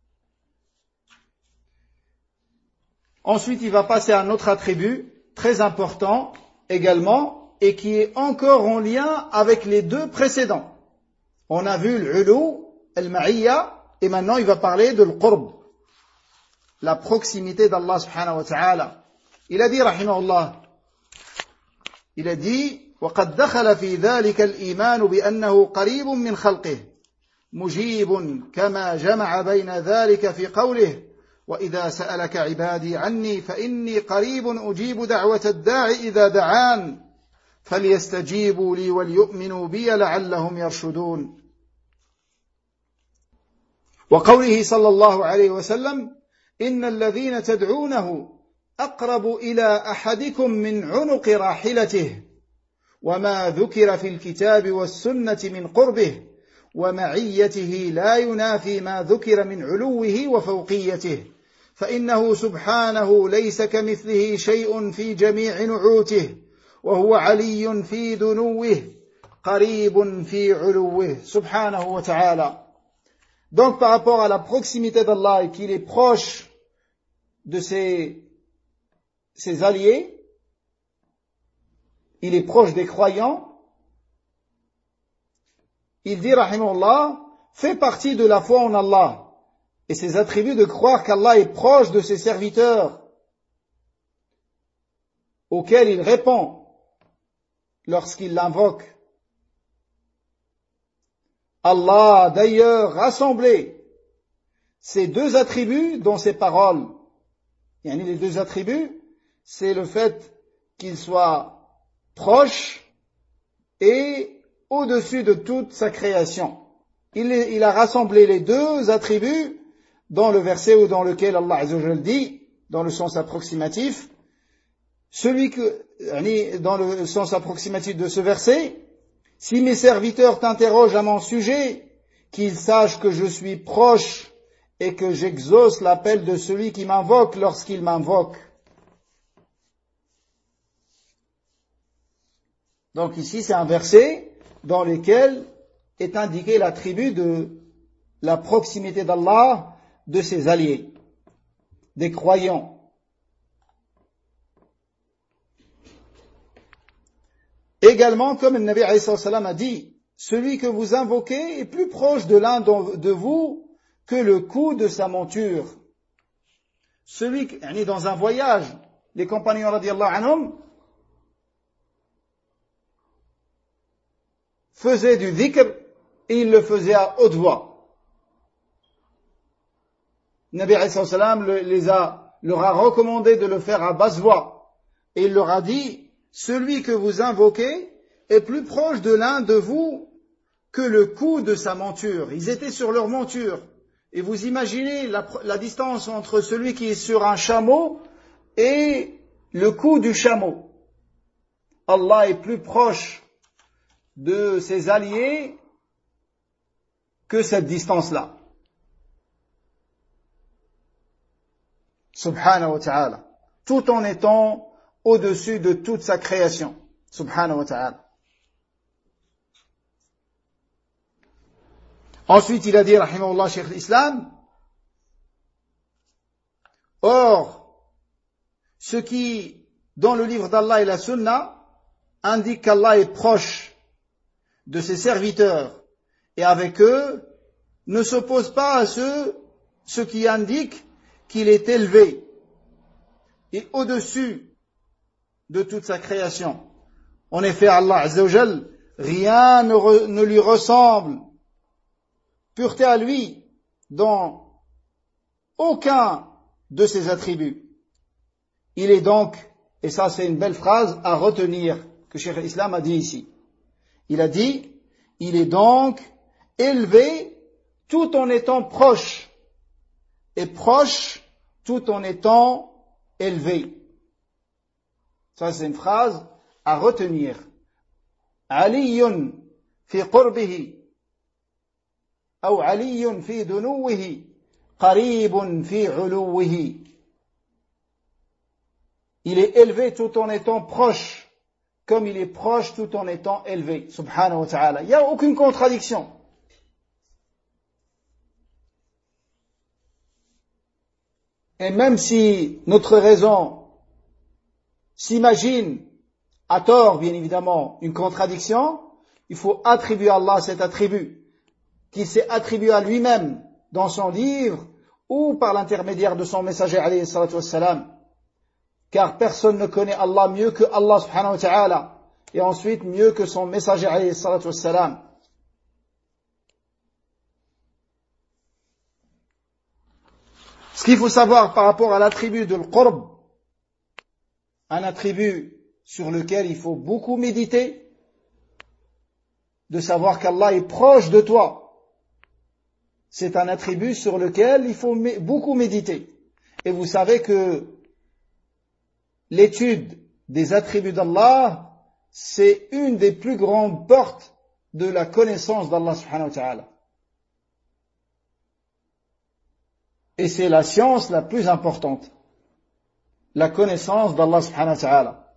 Ensuite, il va passer à un autre attribut très important également et qui est encore en lien avec les deux précédents. On a vu l'ulu, al-ma'iyya, et maintenant il va parler de l'qurb, la proximité d'Allah subhanahu wa ta'ala. Il a dit, rahimahullah, il a dit, وقد دخل في ذلك الإيمان بأنه قريب من خلقه مجيب كما جمع بين ذلك في قوله وإذا سألك عبادي عني فإني قريب أجيب دعوة الداعي إذا دعان فليستجيبوا لي وليؤمنوا بي لعلهم يرشدون وقوله صلى الله عليه وسلم إن الذين تدعونه أقرب إلى أحدكم من عنق راحلته وما ذكر في الكتاب والسنة من قربه ومعيته لا ينافي ما ذكر من علوه وفوقيته فإنه سبحانه ليس كمثله شيء في جميع نعوته وهو علي في دنوه قريب في علوه سبحانه وتعالى. Donc par rapport à la proximité d'Allah et qu'il est proche de ses, ses alliés, il est proche des croyants, il dit, rahimahullah, fait partie de la foi en Allah et ses attributs de croire qu'Allah est proche de ses serviteurs auxquels il répond lorsqu'il l'invoque. Allah a d'ailleurs rassemblé ces deux attributs dans ses paroles. Yani les deux attributs, c'est le fait qu'il soit proche et au-dessus de toute sa création. Il, il a rassemblé les deux attributs dans le verset où dans lequel Allah Azza wa Jalla dit, dans le sens approximatif, celui que, dans le sens approximatif de ce verset, si mes serviteurs t'interrogent à mon sujet, qu'ils sachent que je suis proche et que j'exauce l'appel de celui qui m'invoque lorsqu'il m'invoque. Donc ici, c'est un verset dans lequel est indiqué l'attribut de la proximité d'Allah de ses alliés, des croyants. Également, comme le Nabi alayhi salam a dit, celui que vous invoquez est plus proche de l'un de vous que le coup de sa monture. Celui qui est dans un voyage, les compagnons radiyallahu anhum faisaient du dhikr et ils le faisaient à haute voix. Le Nabi alayhi salam les a, leur a recommandé de le faire à basse voix et il leur a dit, celui que vous invoquez est plus proche de l'un de vous que le coup de sa monture. Ils étaient sur leur monture. Et vous imaginez la, la distance entre celui qui est sur un chameau et le cou du chameau. Allah est plus proche de ses alliés que cette distance-là. Subhanahu wa ta'ala. Tout en étant au-dessus de toute sa création. Subhanahu wa ta'ala. Ensuite, il a dit, rahimahullah, Cheikh l'Islam, or, ce qui, dans le livre d'Allah et la Sunna, indique qu'Allah est proche de ses serviteurs et avec eux, ne s'oppose pas à ceux, ce qui indique qu'il est élevé et au-dessus de toute sa création. En effet, Allah Azza wa Jal, rien ne, re, ne lui ressemble. Pureté à lui dans aucun de ses attributs. Il est donc, et ça c'est une belle phrase à retenir que Cheikh l'Islam a dit ici. Il a dit, il est donc élevé tout en étant proche et proche tout en étant élevé. Ça c'est une phrase à retenir. Aliyun fi qurbihi أو علي في دنوه قريب في علوه. Il est élevé tout en étant proche, comme il est proche tout en étant élevé. Subhanahu wa ta'ala. Il n'y a aucune contradiction. Et même si notre raison s'imagine, à tort bien évidemment, une contradiction, il faut attribuer à Allah cet attribut qui s'est attribué à lui-même dans son livre ou par l'intermédiaire de son messager alayhi salatu wassalam. Car personne ne connaît Allah mieux que Allah subhanahu wa ta'ala et ensuite mieux que son messager alayhi salatu wassalam. Ce qu'il faut savoir par rapport à l'attribut de l'qurb, un attribut sur lequel il faut beaucoup méditer, de savoir qu'Allah est proche de toi. C'est un attribut sur lequel il faut beaucoup méditer. Et vous savez que l'étude des attributs d'Allah, c'est une des plus grandes portes de la connaissance d'Allah subhanahu wa ta'ala. Et c'est la science la plus importante. La connaissance d'Allah subhanahu wa ta'ala.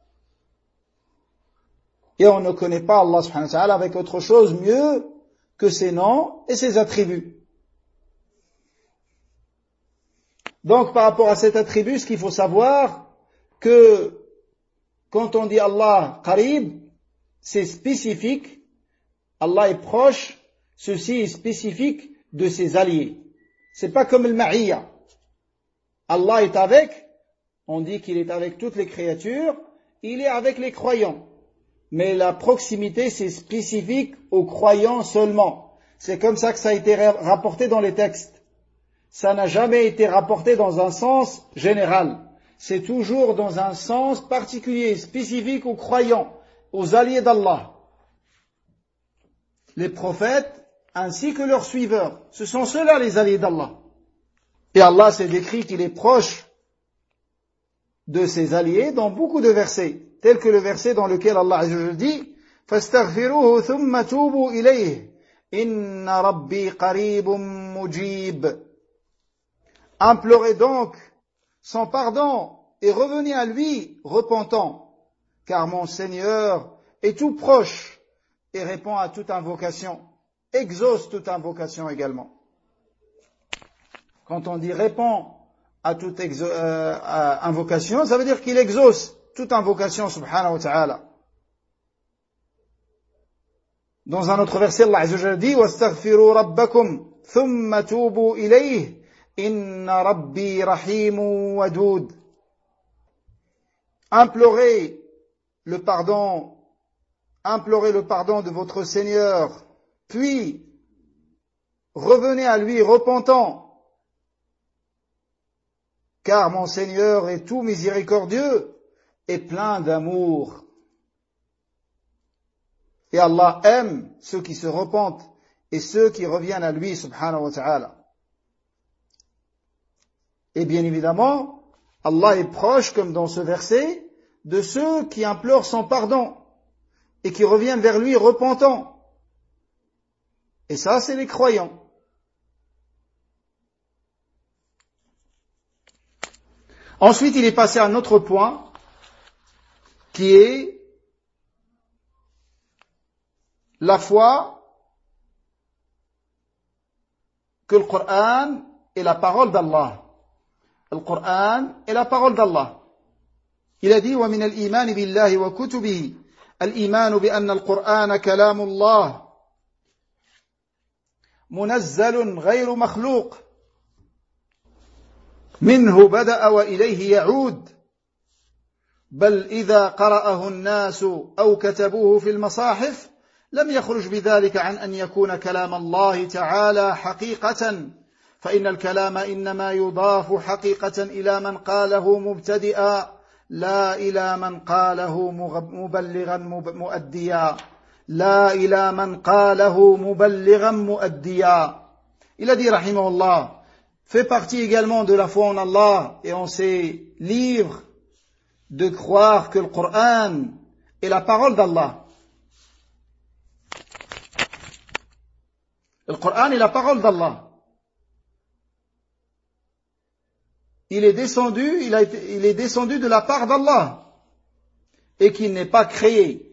Et on ne connaît pas Allah subhanahu wa ta'ala avec autre chose mieux que ses noms et ses attributs. Donc, par rapport à cet attribut, ce qu'il faut savoir, que quand on dit Allah qarib, c'est spécifique, Allah est proche, ceci est spécifique de ses alliés. C'est pas comme le ma'iyya. Allah est avec, on dit qu'il est avec toutes les créatures, il est avec les croyants. Mais la proximité, c'est spécifique aux croyants seulement. C'est comme ça que ça a été rapporté dans les textes. Ça n'a jamais été rapporté dans un sens général. C'est toujours dans un sens particulier, spécifique aux croyants, aux alliés d'Allah. les prophètes ainsi que leurs suiveurs. Ce sont ceux-là les alliés d'Allah. Et Allah s'est décrit qu'il est proche de ses alliés dans beaucoup de versets, tel que le verset dans lequel Allah Azza wa Jalla dit فَاسْتَغْفِرُوهُ ثُمَّ تُوبُوا إِلَيْهِ إِنَّ رَبِّي قَرِيبٌ مُجِيبٌ. Implorez donc son pardon et revenez à lui repentant, car mon Seigneur est tout proche et répond à toute invocation, exauce toute invocation également. Quand on dit répond à toute exo- euh, à invocation, ça veut dire qu'il exauce toute invocation, subhanahu wa ta'ala. Dans un autre verset, Allah Azza wa Jalla dit وَاسْتَغْفِرُوا رَبَّكُمْ ثُمَّ تُوبُوا إِلَيْهِ إِنَّ رَبِّي رَحِيمٌ وَدُودٌ. Implorez le pardon, implorez le pardon de votre Seigneur, puis revenez à lui repentant, car mon Seigneur est tout miséricordieux et plein d'amour. Et Allah aime ceux qui se repentent et ceux qui reviennent à lui, subhanahu wa ta'ala. Et bien évidemment, Allah est proche, comme dans ce verset, de ceux qui implorent son pardon et qui reviennent vers lui repentants. Et ça, c'est les croyants. Ensuite, il est passé à un autre point qui est la foi que le Coran est la parole d'Allah. Le Coran est la parole d'Allah. Il a dit وَمِنَ الْإِيمَانِ بِاللَّهِ وَكُتُبِهِ الْإِيمَانُ بِأَنَّ الْقُرْآنَ كَلَامُ اللَّهِ مُنَزَّلٌ غَيْرُ مَخْلُوقٍ منه بدأ وإليه يعود بل إذا قرأه الناس أو كتبوه في المصاحف لم يخرج بذلك عن أن يكون كلام الله تعالى حقيقة فإن الكلام إنما يضاف حقيقة إلى من قاله مبتدئا لا إلى من قاله مبلغا مؤديا لا إلى من قاله مبلغا مؤديا. Il a dit rahimahullah, fait partie également de la foi en Allah et en ses livres de croire que le Coran est la parole d'Allah. Le Coran est la parole d'Allah. Il est descendu, il, a été, il est descendu de la part d'Allah et qu'il n'est pas créé.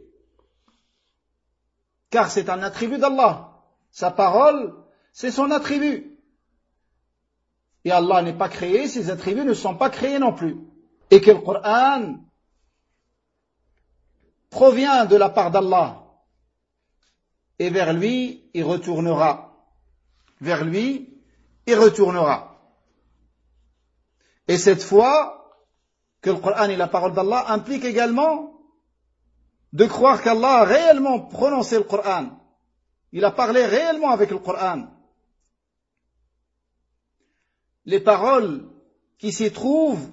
Car c'est un attribut d'Allah. Sa parole, c'est son attribut. Et Allah n'est pas créé, ses attributs ne sont pas créés non plus. Et que le Coran provient de la part d'Allah. Et vers lui, il retournera. Vers lui, il retournera. Et cette foi, que le Coran est la parole d'Allah, implique également de croire qu'Allah a réellement prononcé le Coran. Il a parlé réellement avec le Coran. Les paroles qui s'y trouvent,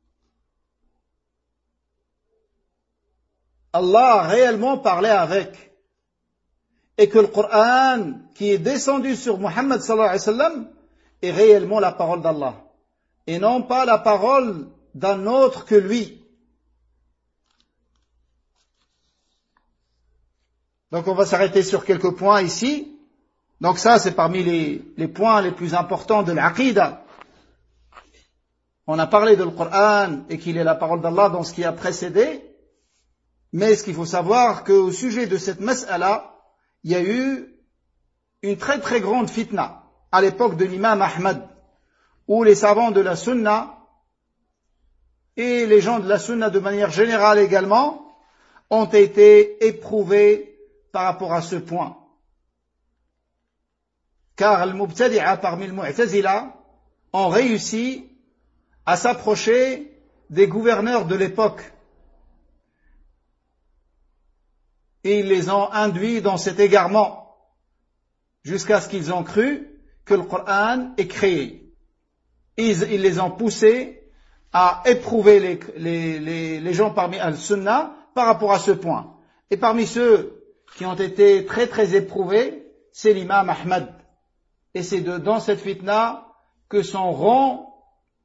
Allah a réellement parlé avec. Et que le Coran qui est descendu sur Muhammad sallallahu alayhi wa sallam est réellement la parole d'Allah. Et non pas la parole d'un autre que lui. Donc on va s'arrêter sur quelques points ici. Donc ça c'est parmi les, les points les plus importants de l'Aqidah. On a parlé de le Coran et qu'il est la parole d'Allah dans ce qui a précédé, mais ce qu'il faut savoir qu'au sujet de cette mas'ala, il y a eu une très très grande fitna à l'époque de l'imam Ahmad, où les savants de la sunna et les gens de la sunna de manière générale également ont été éprouvés par rapport à ce point. Car le mubtadi'a parmi le mu'tazila ont réussi à s'approcher des gouverneurs de l'époque. Et ils les ont induits dans cet égarement, jusqu'à ce qu'ils ont cru que le Coran est créé. Ils, ils les ont poussés à éprouver les, les, les, les gens parmi Al-Sunnah par rapport à ce point. Et parmi ceux qui ont été très très éprouvés, c'est l'imam Ahmad. Et c'est de, dans cette fitna que son rang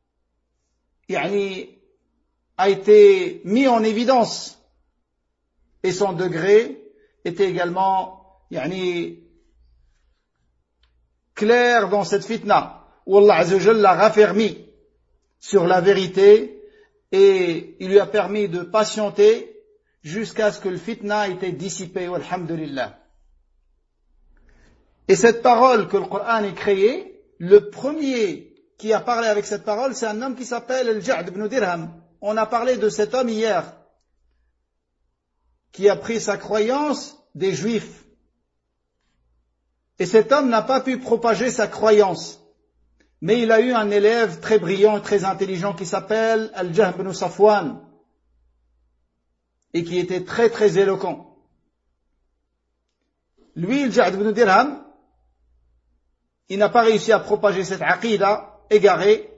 yani, a été mis en évidence. Et son degré était également yani, clair dans cette fitna, où Allah Azza wa Jalla l'a raffermi sur la vérité et il lui a permis de patienter jusqu'à ce que le fitna ait été dissipé, walhamdulillah. Et cette parole que le Coran ait créée, le premier qui a parlé avec cette parole, c'est un homme qui s'appelle Al-Ja'd ibn Dirham. On a parlé de cet homme hier, qui a pris sa croyance des Juifs. Et cet homme n'a pas pu propager sa croyance. Mais il a eu un élève très brillant et très intelligent qui s'appelle Al-Jahm ibn Safwan, et qui était très très éloquent. Lui, Al-Ja'd ibn Dirham, il n'a pas réussi à propager cette aqida égarée.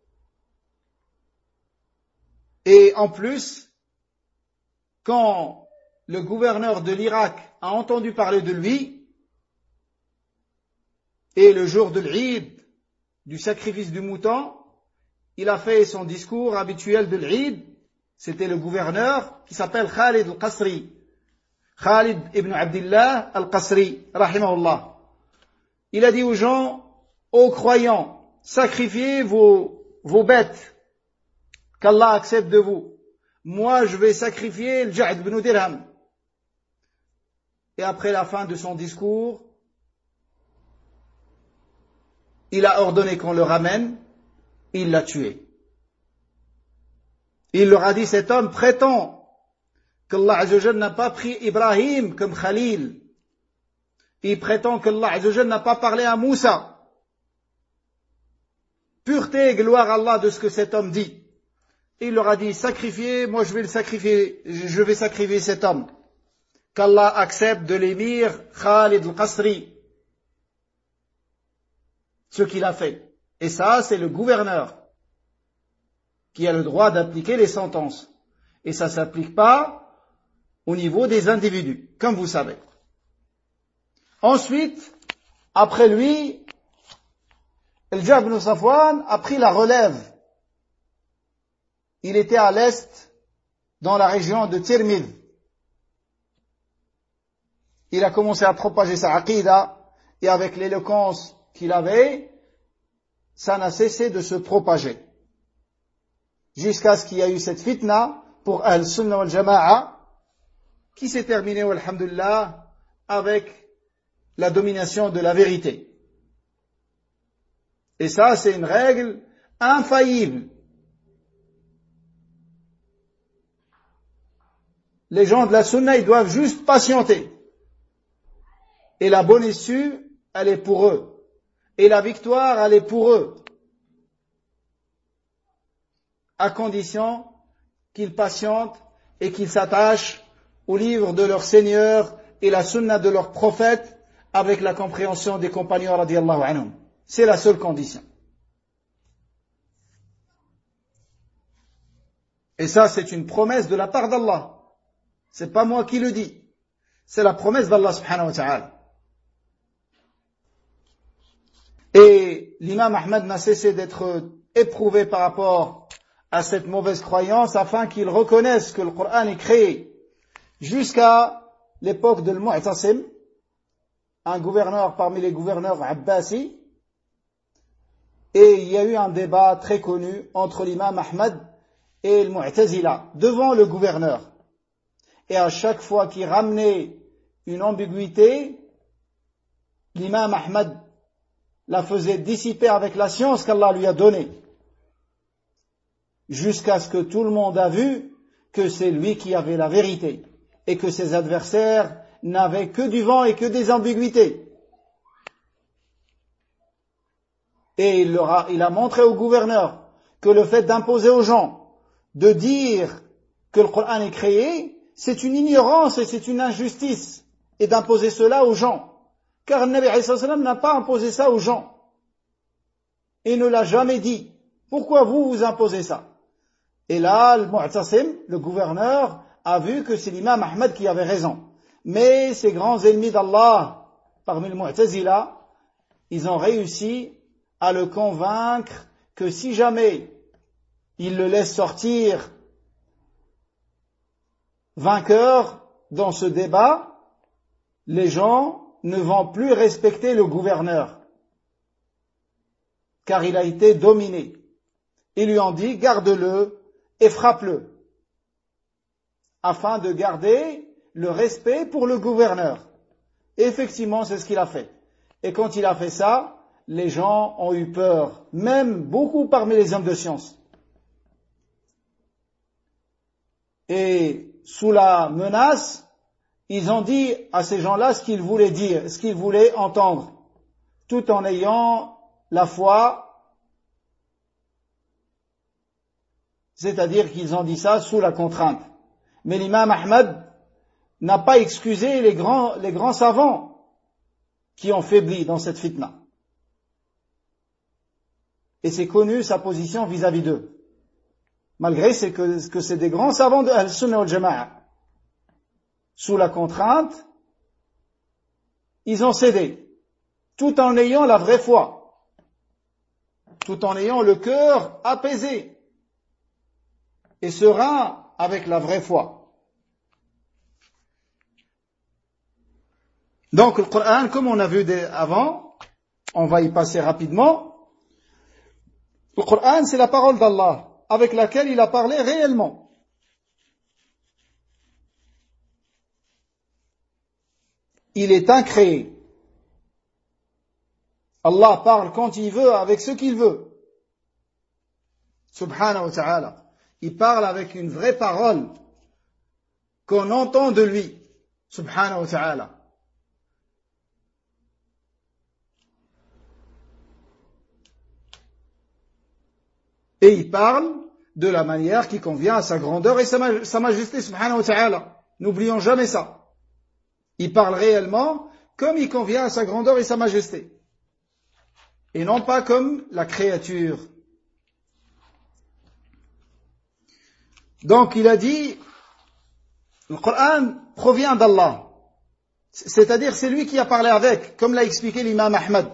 Et en plus, quand le gouverneur de l'Irak a entendu parler de lui, et le jour de l'Eid, du sacrifice du mouton, il a fait son discours habituel de l'Eid. C'était le gouverneur qui s'appelle Khalid al-Qasri. Khalid ibn Abdullah al-Qasri, rahimahullah. Il a dit aux gens, aux croyants, sacrifiez vos, vos bêtes, qu'Allah accepte de vous. Moi, je vais sacrifier le Ja'd ibn Dirham. Et après la fin de son discours, il a ordonné qu'on le ramène, et il l'a tué. Il leur a dit, cet homme prétend qu'Allah Azza wa Jalla n'a pas pris Ibrahim comme Khalil. Il prétend qu'Allah Azza wa Jalla n'a pas parlé à Moussa. Pureté et gloire à Allah de ce que cet homme dit. Et il leur a dit, sacrifiez, moi je vais le sacrifier, je vais sacrifier cet homme. Qu'Allah accepte de l'émir Khalid al-Qasri. Ce qu'il a fait. Et ça, c'est le gouverneur qui a le droit d'appliquer les sentences. Et ça ne s'applique pas au niveau des individus, comme vous savez. Ensuite, après lui, Al-Jahm ibn Safwan a pris la relève. Il était à l'est, dans la région de Tirmidh. Il a commencé à propager sa aqida, et avec l'éloquence qu'il avait, ça n'a cessé de se propager. Jusqu'à ce qu'il y ait eu cette fitna pour Al-Sunnah wal-Jama'a, qui s'est terminée, alhamdulillah, avec la domination de la vérité. Et ça, c'est une règle infaillible. Les gens de la Sunna, ils doivent juste patienter. Et la bonne issue, elle est pour eux. Et la victoire, elle est pour eux. À condition qu'ils patientent et qu'ils s'attachent au livre de leur Seigneur et la sunna de leur prophète avec la compréhension des compagnons radiyallahu anhum. C'est la seule condition. Et ça, c'est une promesse de la part d'Allah. C'est pas moi qui le dis. C'est la promesse d'Allah subhanahu wa ta'ala. Et l'imam Ahmad n'a cessé d'être éprouvé par rapport à cette mauvaise croyance afin qu'il reconnaisse que le Coran est créé jusqu'à l'époque de Al-Mu'tasim, un gouverneur parmi les gouverneurs abbasi. Et il y a eu un débat très connu entre l'imam Ahmad et le Mu'tazila devant le gouverneur. Et à chaque fois qu'il ramenait une ambiguïté, l'imam Ahmad la faisait dissiper avec la science qu'Allah lui a donnée. Jusqu'à ce que tout le monde a vu que c'est lui qui avait la vérité et que ses adversaires n'avaient que du vent et que des ambiguïtés. Et il, leur a, il a montré au gouverneur que le fait d'imposer aux gens de dire que le Coran est créé, c'est une ignorance et c'est une injustice, et d'imposer cela aux gens. Car le Nabi alayhi salam n'a pas imposé ça aux gens. Et ne l'a jamais dit. Pourquoi vous vous imposez ça? Et là, le Mu'tasim, le gouverneur, a vu que c'est l'imam Ahmad qui avait raison. Mais ces grands ennemis d'Allah, parmi le Mu'tazila, ils ont réussi à le convaincre que si jamais il le laisse sortir vainqueur dans ce débat, les gens ne vont plus respecter le gouverneur, car il a été dominé. Ils lui ont dit, garde-le et frappe-le, afin de garder le respect pour le gouverneur. Et effectivement, c'est ce qu'il a fait. Et quand il a fait ça, les gens ont eu peur, même beaucoup parmi les hommes de science. Et sous la menace, ils ont dit à ces gens-là ce qu'ils voulaient dire, ce qu'ils voulaient entendre, tout en ayant la foi, c'est-à-dire qu'ils ont dit ça sous la contrainte. Mais l'imam Ahmad n'a pas excusé les grands, les grands savants qui ont faibli dans cette fitna. Et c'est connu sa position vis-à-vis d'eux. Malgré que, que c'est des grands savants de Al-Sunnah wal-Jama'a. Sous la contrainte, ils ont cédé, tout en ayant la vraie foi, tout en ayant le cœur apaisé et serein avec la vraie foi. Donc le Coran, comme on a vu avant, on va y passer rapidement. Le Coran, c'est la parole d'Allah, avec laquelle il a parlé réellement. Il est incréé. Allah parle quand il veut, avec ce qu'il veut. Subhanahu wa ta'ala. Il parle avec une vraie parole qu'on entend de lui. Subhanahu wa ta'ala. Et il parle de la manière qui convient à sa grandeur et sa majesté, subhanahu wa ta'ala. N'oublions jamais ça. Il parle réellement comme il convient à sa grandeur et sa majesté. Et non pas comme la créature. Donc il a dit, le Coran provient d'Allah. C'est-à-dire c'est lui qui a parlé avec, comme l'a expliqué l'imam Ahmad.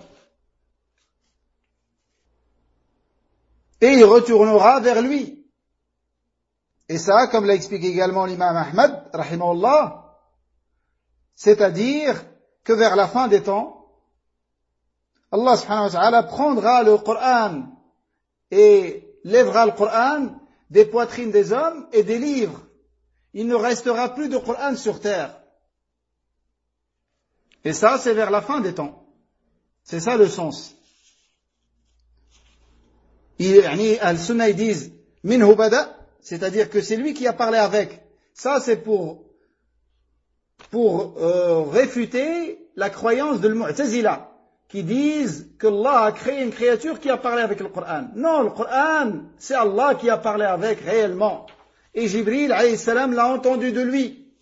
Et il retournera vers lui. Et ça, comme l'a expliqué également l'imam Ahmad, rahimahullah, c'est-à-dire que vers la fin des temps, Allah subhanahu wa ta'ala prendra le Coran et lèvera le Coran des poitrines des hommes et des livres. Il ne restera plus de Coran sur terre. Et ça, c'est vers la fin des temps. C'est ça le sens. Al-Sunnah, ils disent minhu bada, c'est-à-dire que c'est lui qui a parlé avec. Ça, c'est pour pour euh, réfuter la croyance de l'Mu'tazila, qui disent qu'Allah a créé une créature qui a parlé avec le Coran. Non, le Coran, c'est Allah qui a parlé avec réellement. Et Jibril, alayhi salam, l'a entendu de lui.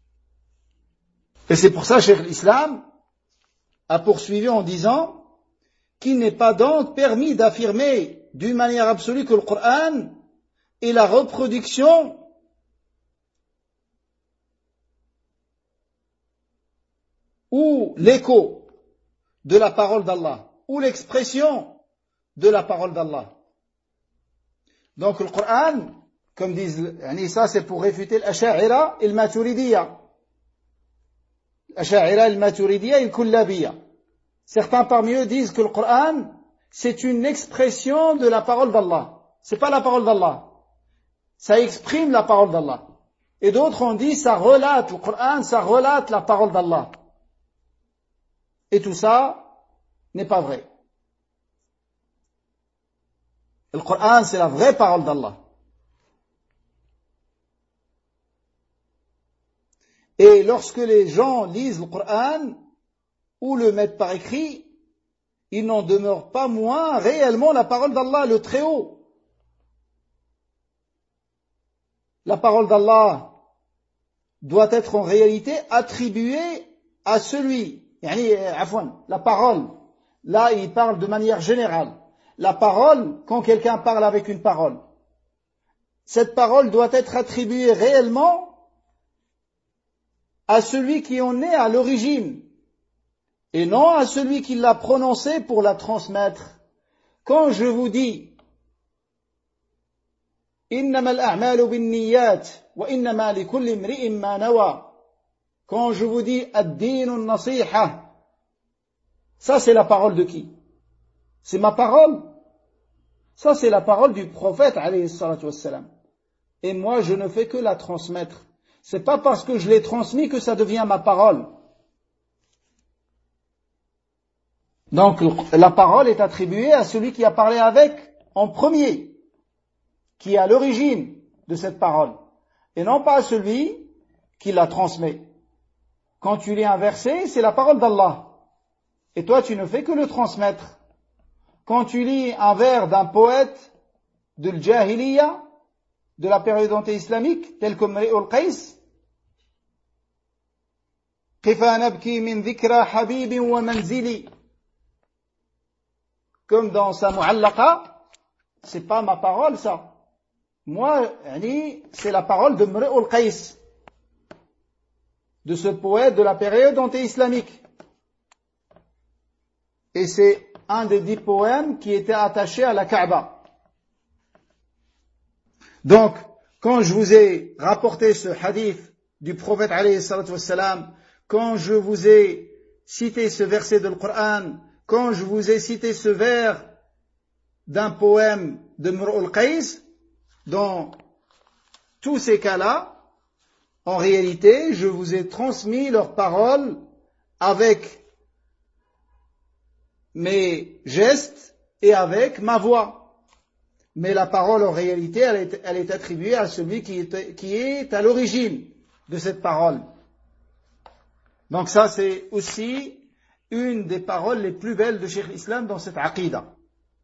Et c'est pour ça que Cheikh l'Islam a poursuivi en disant qu'il n'est pas donc permis d'affirmer d'une manière absolue que le Coran est la reproduction ou l'écho de la parole d'Allah, ou l'expression de la parole d'Allah. Donc le Coran, comme disent, ça c'est pour réfuter l'Asha'ira et le Maturidiyya. L'Asha'ira et le Maturidiyya et le Kullabiyya. Certains parmi eux disent que le Coran, c'est une expression de la parole d'Allah. C'est pas la parole d'Allah. Ça exprime la parole d'Allah. Et d'autres ont dit, ça relate, le Coran, ça relate la parole d'Allah. Et tout ça n'est pas vrai. Le Coran, c'est la vraie parole d'Allah. Et lorsque les gens lisent le Coran ou le mettent par écrit, il n'en demeure pas moins réellement la parole d'Allah, le Très-Haut. La parole d'Allah doit être en réalité attribuée à celui, yani, afwan, la parole. Là, il parle de manière générale. La parole, quand quelqu'un parle avec une parole, cette parole doit être attribuée réellement à celui qui en est à l'origine. et non à celui qui l'a prononcée pour la transmettre. Quand je vous dis إنما الأعمال بالنيات وإنما لكل امرئ ما نوى, quand je vous dis الدين النصيحة, ça c'est la parole de qui? C'est ma parole. Ça c'est la parole du prophète alayhi salatu wassalam. Et moi je ne fais que la transmettre. C'est pas parce que je l'ai transmis que ça devient ma parole. Donc la parole est attribuée à celui qui a parlé avec en premier, qui est à l'origine de cette parole, et non pas à celui qui la transmet. Quand tu lis un verset, c'est la parole d'Allah, et toi tu ne fais que le transmettre. Quand tu lis un vers d'un poète de l'Jahiliya, de la période anté-islamique, tel que Mri'ul Qais, Qifa nabki min dhikra habibin wa manzili, comme dans sa mu'allaqa, c'est pas ma parole ça. Moi, c'est la parole de Mri'ul Qais, de ce poète de la période anté-islamique. Et c'est un des dix poèmes qui était attaché à la Kaaba. Donc, quand je vous ai rapporté ce hadith du prophète alayhi salatu wassalam, quand je vous ai cité ce verset de l'Qur'an, quand je vous ai cité ce vers d'un poème de Mri'ul Qais, dans tous ces cas-là, en réalité, je vous ai transmis leurs paroles avec mes gestes et avec ma voix. Mais la parole, en réalité, elle est, elle est attribuée à celui qui est, qui est à l'origine de cette parole. Donc ça, c'est aussi une des paroles les plus belles de Cheikh l'Islam dans cette aqida.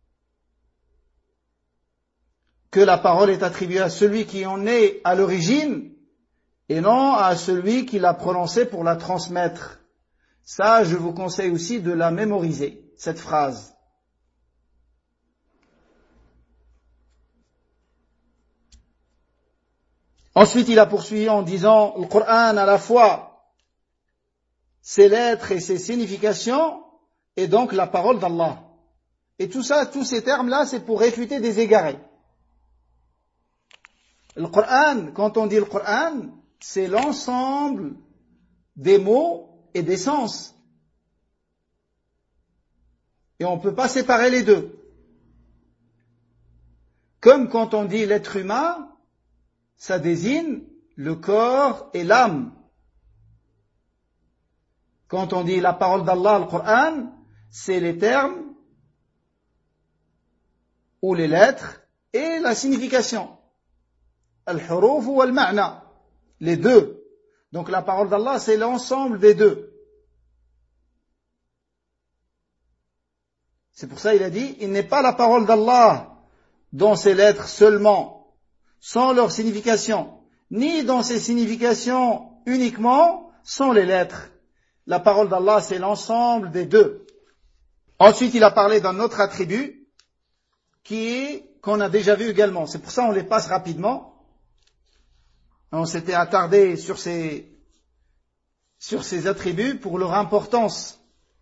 Que la parole est attribuée à celui qui en est à l'origine et non à celui qui l'a prononcée pour la transmettre. Ça, je vous conseille aussi de la mémoriser, cette phrase. Ensuite, il a poursuivi en disant, le Coran à la fois ses lettres et ses significations, et donc la parole d'Allah. Et tout ça, tous ces termes-là, c'est pour réfuter des égarés. Le Coran, quand on dit le Coran, c'est l'ensemble des mots et des sens. Et on ne peut pas séparer les deux. Comme quand on dit l'être humain, ça désigne le corps et l'âme. Quand on dit la parole d'Allah, le Coran, c'est les termes ou les lettres et la signification. Al-huruf ou al-ma'na, les deux. Donc la parole d'Allah, c'est l'ensemble des deux. C'est pour ça qu'il a dit, il n'est pas la parole d'Allah dans ses lettres seulement, sans leur signification, ni dans ses significations uniquement, sans les lettres. La parole d'Allah, c'est l'ensemble des deux. Ensuite, il a parlé d'un autre attribut qui est, qu'on a déjà vu également. C'est pour ça qu'on les passe rapidement. On s'était attardé sur ces, sur ces attributs pour leur importance.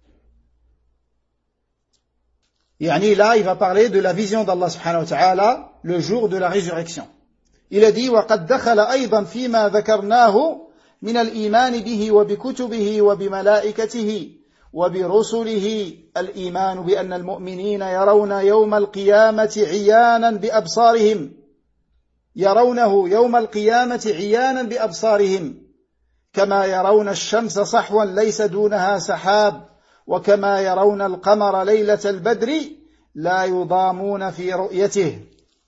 Yani là, il va parler de la vision d'Allah subhanahu wa ta'ala le jour de la résurrection. Il a dit وَقَدْ دَخَلَ أَيْضًا فِيمَا ذَكَرْنَاهُ من الإيمان به وبكتبه وبملائكته وبرسله الإيمان بأن المؤمنين يرون يوم القيامة عيانا بأبصارهم يرونه يوم القيامة عيانا بأبصارهم كما يرون الشمس صحوا ليس دونها سحاب وكما يرون القمر ليلة البدر لا يضامون في رؤيته.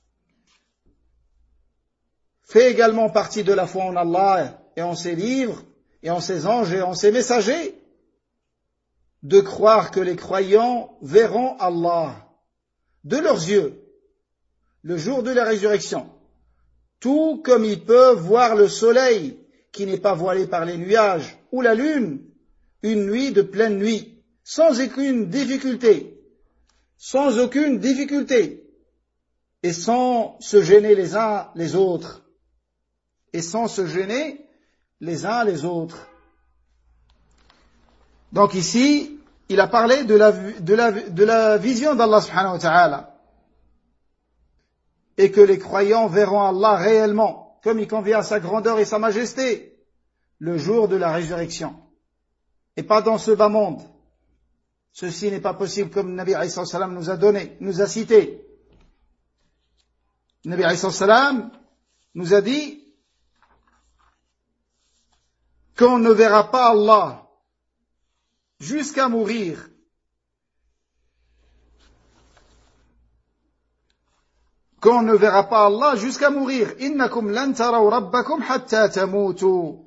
Fait également partie de la foi en Allah et en ses livres, et en ses anges, et en ses messagers, de croire que les croyants verront Allah de leurs yeux, le jour de la résurrection, tout comme ils peuvent voir le soleil, qui n'est pas voilé par les nuages, ou la lune, une nuit de pleine nuit, sans aucune difficulté, sans aucune difficulté, et sans se gêner les uns les autres, et sans se gêner les uns les autres. Donc ici, il a parlé de la, de la, de la vision d'Allah subhanahu wa ta'ala. Et que les croyants verront Allah réellement, comme il convient à sa grandeur et sa majesté, le jour de la résurrection. Et pas dans ce bas monde. Ceci n'est pas possible comme Nabi alayhi salam nous a donné, nous a cité. Nabi alayhi salam nous a dit qu'on ne verra pas Allah jusqu'à mourir. Qu'on ne verra pas Allah jusqu'à mourir. Innakum lan taraw rabbakum hatta tamutu.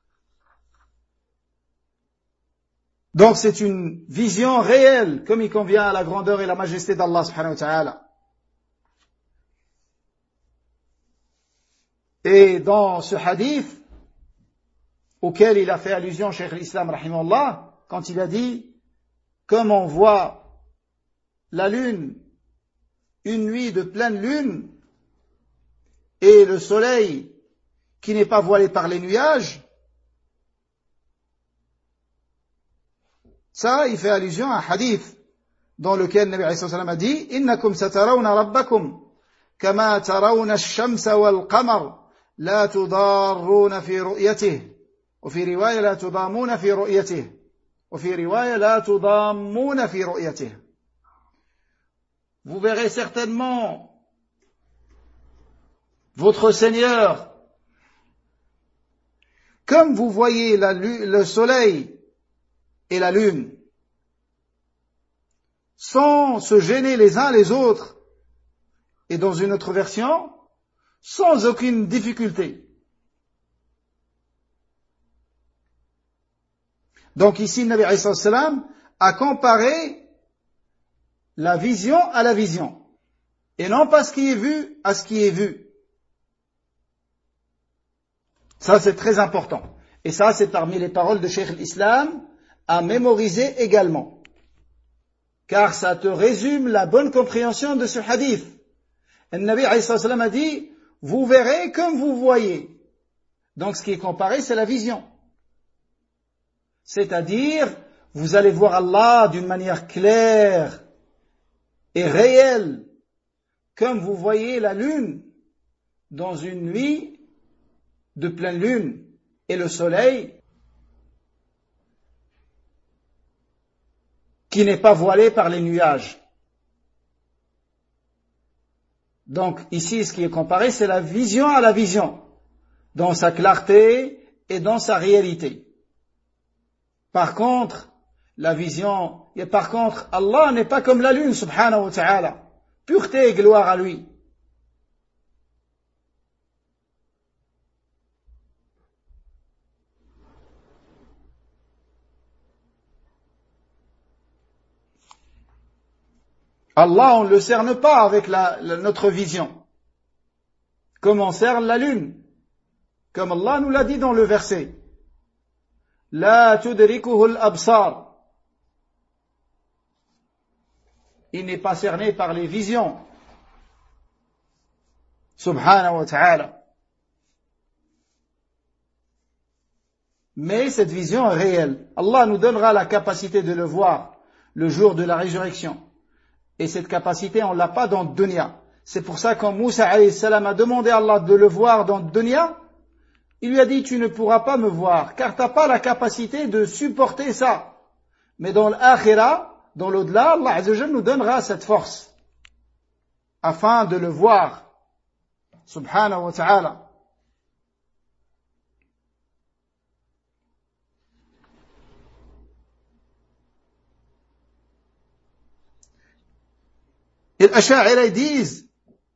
Donc c'est une vision réelle, comme il convient à la grandeur et la majesté d'Allah subhanahu wa ta'ala. Et dans ce hadith, auquel il a fait allusion Cheikh l'Islam rahimahullah, quand il a dit, comme on voit la lune, une nuit de pleine lune, et le soleil qui n'est pas voilé par les nuages, ça, il fait allusion à un hadith dans lequel Nabi alayhi salam a dit Innakum satarawna rabbakum kama tarawna ash-shamsa wal-qamar la tudarruna fi ru'yatihi wa fi riwaya la tudamuna fi ru'yatihi wa fi riwaya la tudammuna fi ru'yatihi. Vous verrez certainement votre Seigneur comme vous voyez la, le soleil et la lune, sans se gêner les uns les autres, et dans une autre version, sans aucune difficulté. Donc ici, Nabi alayhi salam a comparé la vision à la vision, et non pas ce qui est vu à ce qui est vu. Ça, c'est très important. Et ça, c'est parmi les paroles de Cheikh l'Islam, à mémoriser également. Car ça te résume la bonne compréhension de ce hadith. Le Nabi alayhi salam a dit, vous verrez comme vous voyez. Donc ce qui est comparé, c'est la vision. C'est-à-dire, vous allez voir Allah d'une manière claire et réelle, comme vous voyez la lune dans une nuit de pleine lune et le soleil qui n'est pas voilé par les nuages. Donc ici, ce qui est comparé, c'est la vision à la vision, dans sa clarté et dans sa réalité. Par contre, la vision, et par contre, Allah n'est pas comme la lune, subhanahu wa ta'ala. Pureté et gloire à lui. Allah, on ne le cerne pas avec la, la, notre vision, comme on cerne la lune, comme Allah nous l'a dit dans le verset. La tudrikuhu al-absar. Il n'est pas cerné par les visions. Subhanahu wa ta'ala. Mais cette vision est réelle. Allah nous donnera la capacité de le voir le jour de la résurrection. Et cette capacité, on ne l'a pas dans le dunya. C'est pour ça quand Moussa alayhi salam a demandé à Allah de le voir dans le dunya, il lui a dit, tu ne pourras pas me voir, car tu n'as pas la capacité de supporter ça. Mais dans l'akhira, dans l'au-delà, Allah Azza wa Jalla nous donnera cette force, afin de le voir. Subhanahu wa ta'ala. Et les Ash'ari disent,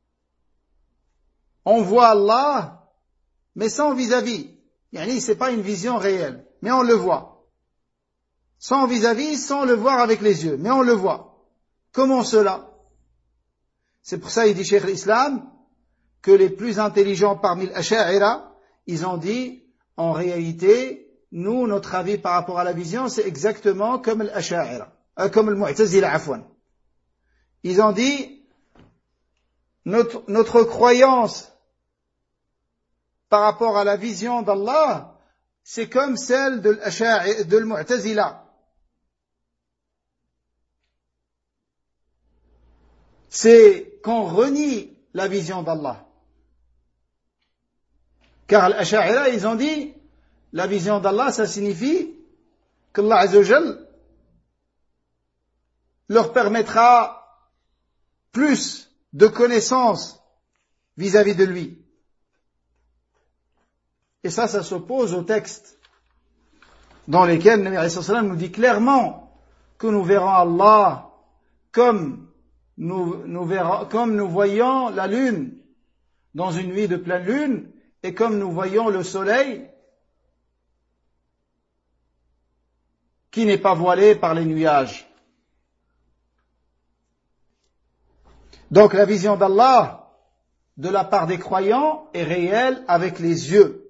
on voit Allah, mais sans vis-à-vis. Yani, c'est pas une vision réelle, mais on le voit. Sans vis-à-vis, sans le voir avec les yeux, mais on le voit. Comment cela? C'est pour ça, il dit Cheikh l'Islam, que les plus intelligents parmi les Ash'ari, ils ont dit, en réalité, nous, notre avis par rapport à la vision, c'est exactement comme les Ash'ari, euh, comme le Mu'tazila, afwan. Ils ont dit, notre, notre croyance par rapport à la vision d'Allah, c'est comme celle de l'Mu'tazila. c'est qu'on renie la vision d'Allah. Car les Ash'ari, ils ont dit, la vision d'Allah, ça signifie qu'Allah Azza wa Jal leur permettra plus de connaissances vis-à-vis de lui. Et ça, ça s'oppose aux textes dans lesquels le Nabi alayhi salam nous dit clairement que nous verrons Allah comme nous, nous verrons, comme nous voyons la lune dans une nuit de pleine lune et comme nous voyons le soleil qui n'est pas voilé par les nuages. Donc la vision d'Allah de la part des croyants est réelle avec les yeux,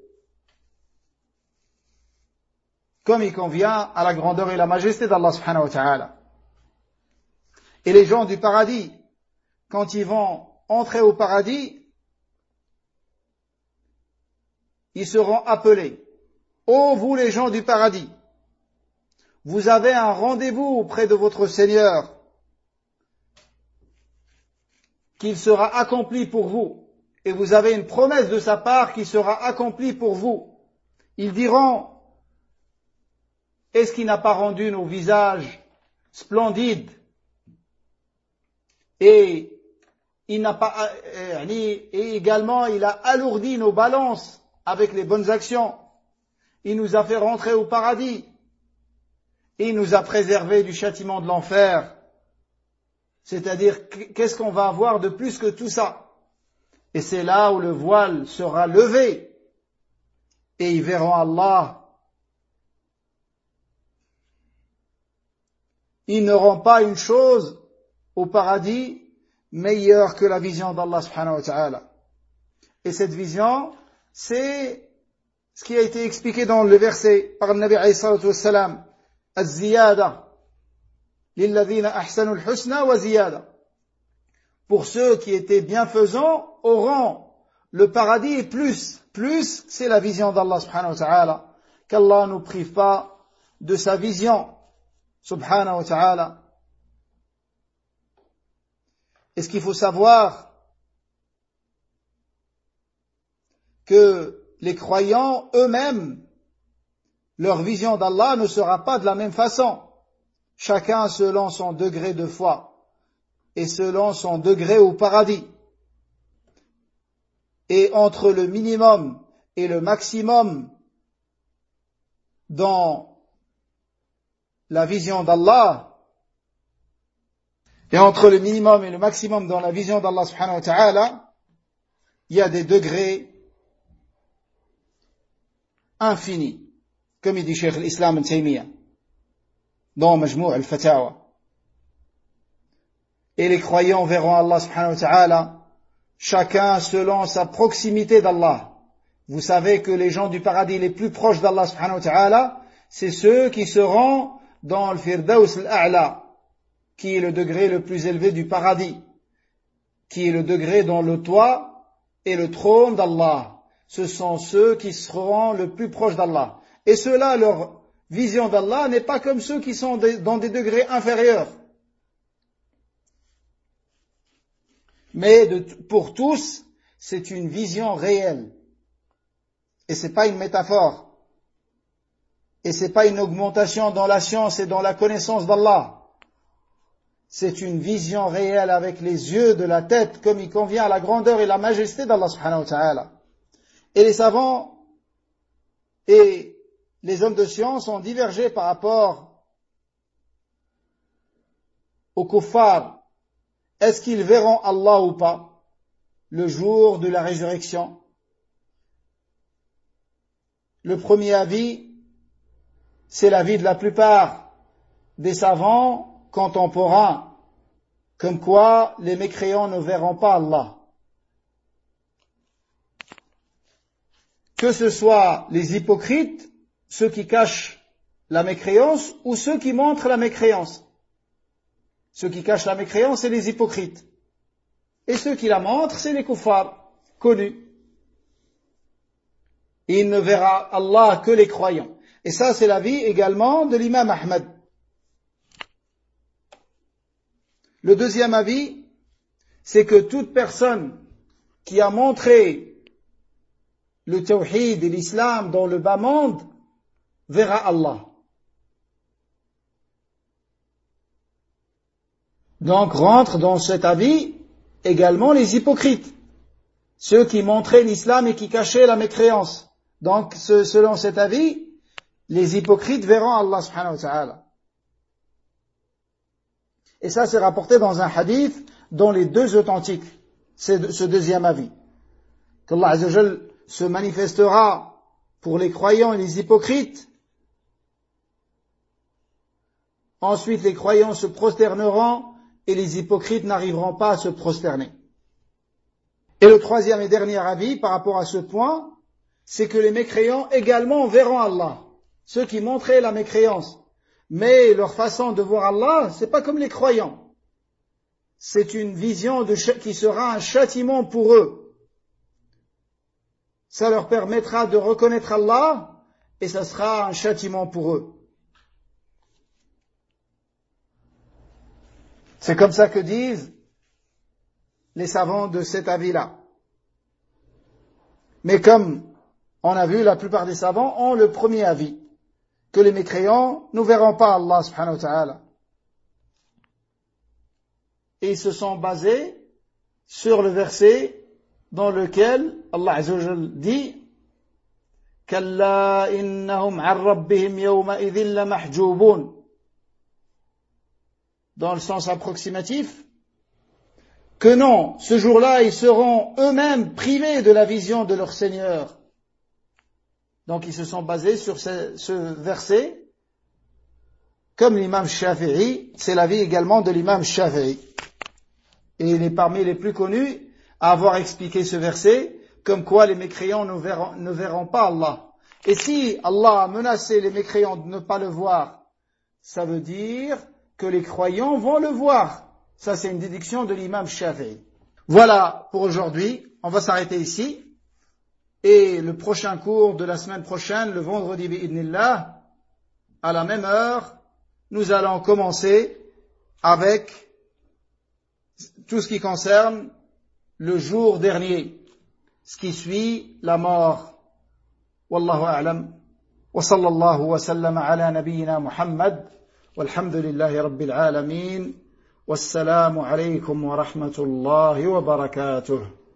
comme il convient à la grandeur et la majesté d'Allah subhanahu wa ta'ala. Et les gens du paradis, quand ils vont entrer au paradis, ils seront appelés. Ô vous les gens du paradis, vous avez un rendez-vous auprès de votre Seigneur, qu'il sera accompli pour vous, et vous avez une promesse de sa part qui sera accomplie pour vous. Ils diront, est-ce qu'il n'a pas rendu nos visages splendides et il n'a pas, et également il a alourdi nos balances avec les bonnes actions. Il nous a fait rentrer au paradis et il nous a préservés du châtiment de l'enfer. C'est-à-dire, qu'est-ce qu'on va avoir de plus que tout ça? Et c'est là où le voile sera levé et ils verront Allah. Ils n'auront pas une chose au paradis meilleure que la vision d'Allah subhanahu wa ta'ala. Et cette vision, c'est ce qui a été expliqué dans le verset par le Nabi alayhi salatu wassalam, az-ziyada lilladhina ahsanu al-husna wa ziyada. Pour ceux qui étaient bienfaisants auront le paradis et plus. Plus, c'est la vision d'Allah subhanahu wa ta'ala. Qu'Allah ne nous prive pas de sa vision subhanahu wa ta'ala. Et ce qu'il faut savoir, que les croyants eux-mêmes, leur vision d'Allah ne sera pas de la même façon. Chacun selon son degré de foi et selon son degré au paradis. Et entre le minimum et le maximum dans la vision d'Allah, et entre le minimum et le maximum dans la vision d'Allah subhanahu wa ta'ala, il y a des degrés infinis, comme il dit Cheikh l'Islam Ibn Taymiyyah dans Majmou' al-Fatawa. Et les croyants verront Allah subhanahu wa ta'ala, chacun selon sa proximité d'Allah. Vous savez que les gens du paradis les plus proches d'Allah subhanahu wa ta'ala, c'est ceux qui seront dans le Firdaus al-A'la, qui est le degré le plus élevé du paradis, qui est le degré dans le toit et le trône d'Allah. Ce sont ceux qui seront le plus proches d'Allah. Et ceux-là, leur vision d'Allah n'est pas comme ceux qui sont dans des degrés inférieurs. Mais de, pour tous, c'est une vision réelle. Et c'est pas une métaphore. Et c'est pas une augmentation dans la science et dans la connaissance d'Allah. C'est une vision réelle avec les yeux de la tête, comme il convient à la grandeur et la majesté d'Allah subhanahu wa ta'ala. Et les savants et les hommes de science ont divergé par rapport aux kuffars. Est-ce qu'ils verront Allah ou pas le jour de la résurrection? Le premier avis, c'est l'avis de la plupart des savants contemporains, comme quoi les mécréants ne verront pas Allah. Que ce soit les hypocrites, ceux qui cachent la mécréance, ou ceux qui montrent la mécréance. Ceux qui cachent la mécréance, c'est les hypocrites. Et ceux qui la montrent, c'est les kuffars, connus. Et il ne verra Allah que les croyants. Et ça, c'est l'avis également de l'imam Ahmad. Le deuxième avis, c'est que toute personne qui a montré le tawhid et l'islam dans le bas monde verra Allah. Donc rentrent dans cet avis également les hypocrites, ceux qui montraient l'islam et qui cachaient la mécréance. Donc selon cet avis, les hypocrites verront Allah subhanahu wa ta'ala. Et ça c'est rapporté dans un hadith dont les deux authentiques, c'est ce deuxième avis. Qu'Allah azza wa jal se manifestera pour les croyants et les hypocrites. Ensuite les croyants se prosterneront et les hypocrites n'arriveront pas à se prosterner. Et le troisième et dernier avis par rapport à ce point, c'est que les mécréants également verront Allah. Ceux qui montraient la mécréance. Mais leur façon de voir Allah, c'est pas comme les croyants. C'est une vision de, qui sera un châtiment pour eux. Ça leur permettra de reconnaître Allah et ça sera un châtiment pour eux. C'est comme ça que disent les savants de cet avis-là. Mais comme on a vu, la plupart des savants ont le premier avis, que les mécréants ne verront pas Allah subhanahu wa ta'ala. Et ils se sont basés sur le verset dans lequel Allah azza wa jalla dit Kalla innahum an rabbihim yawma idhin lamahjubun. Dans le sens approximatif, que non, ce jour-là, ils seront eux-mêmes privés de la vision de leur Seigneur. Donc ils se sont basés sur ce, ce verset, comme l'imam Shafi'i, c'est l'avis également de l'imam Shafi'i. Et il est parmi les plus connus à avoir expliqué ce verset, comme quoi les mécréants ne verront, ne verront pas Allah. Et si Allah a menacé les mécréants de ne pas le voir, ça veut dire que les croyants vont le voir. Ça, c'est une déduction de l'imam Shafi'i. Voilà pour aujourd'hui. On va s'arrêter ici. Et le prochain cours de la semaine prochaine, le vendredi bi'idnillah, à la même heure, nous allons commencer avec tout ce qui concerne le jour dernier, ce qui suit la mort. Wallahu a'lam. Wa sallallahu wa sallam ala nabiyyina Muhammad. والحمد لله رب العالمين والسلام عليكم ورحمة الله وبركاته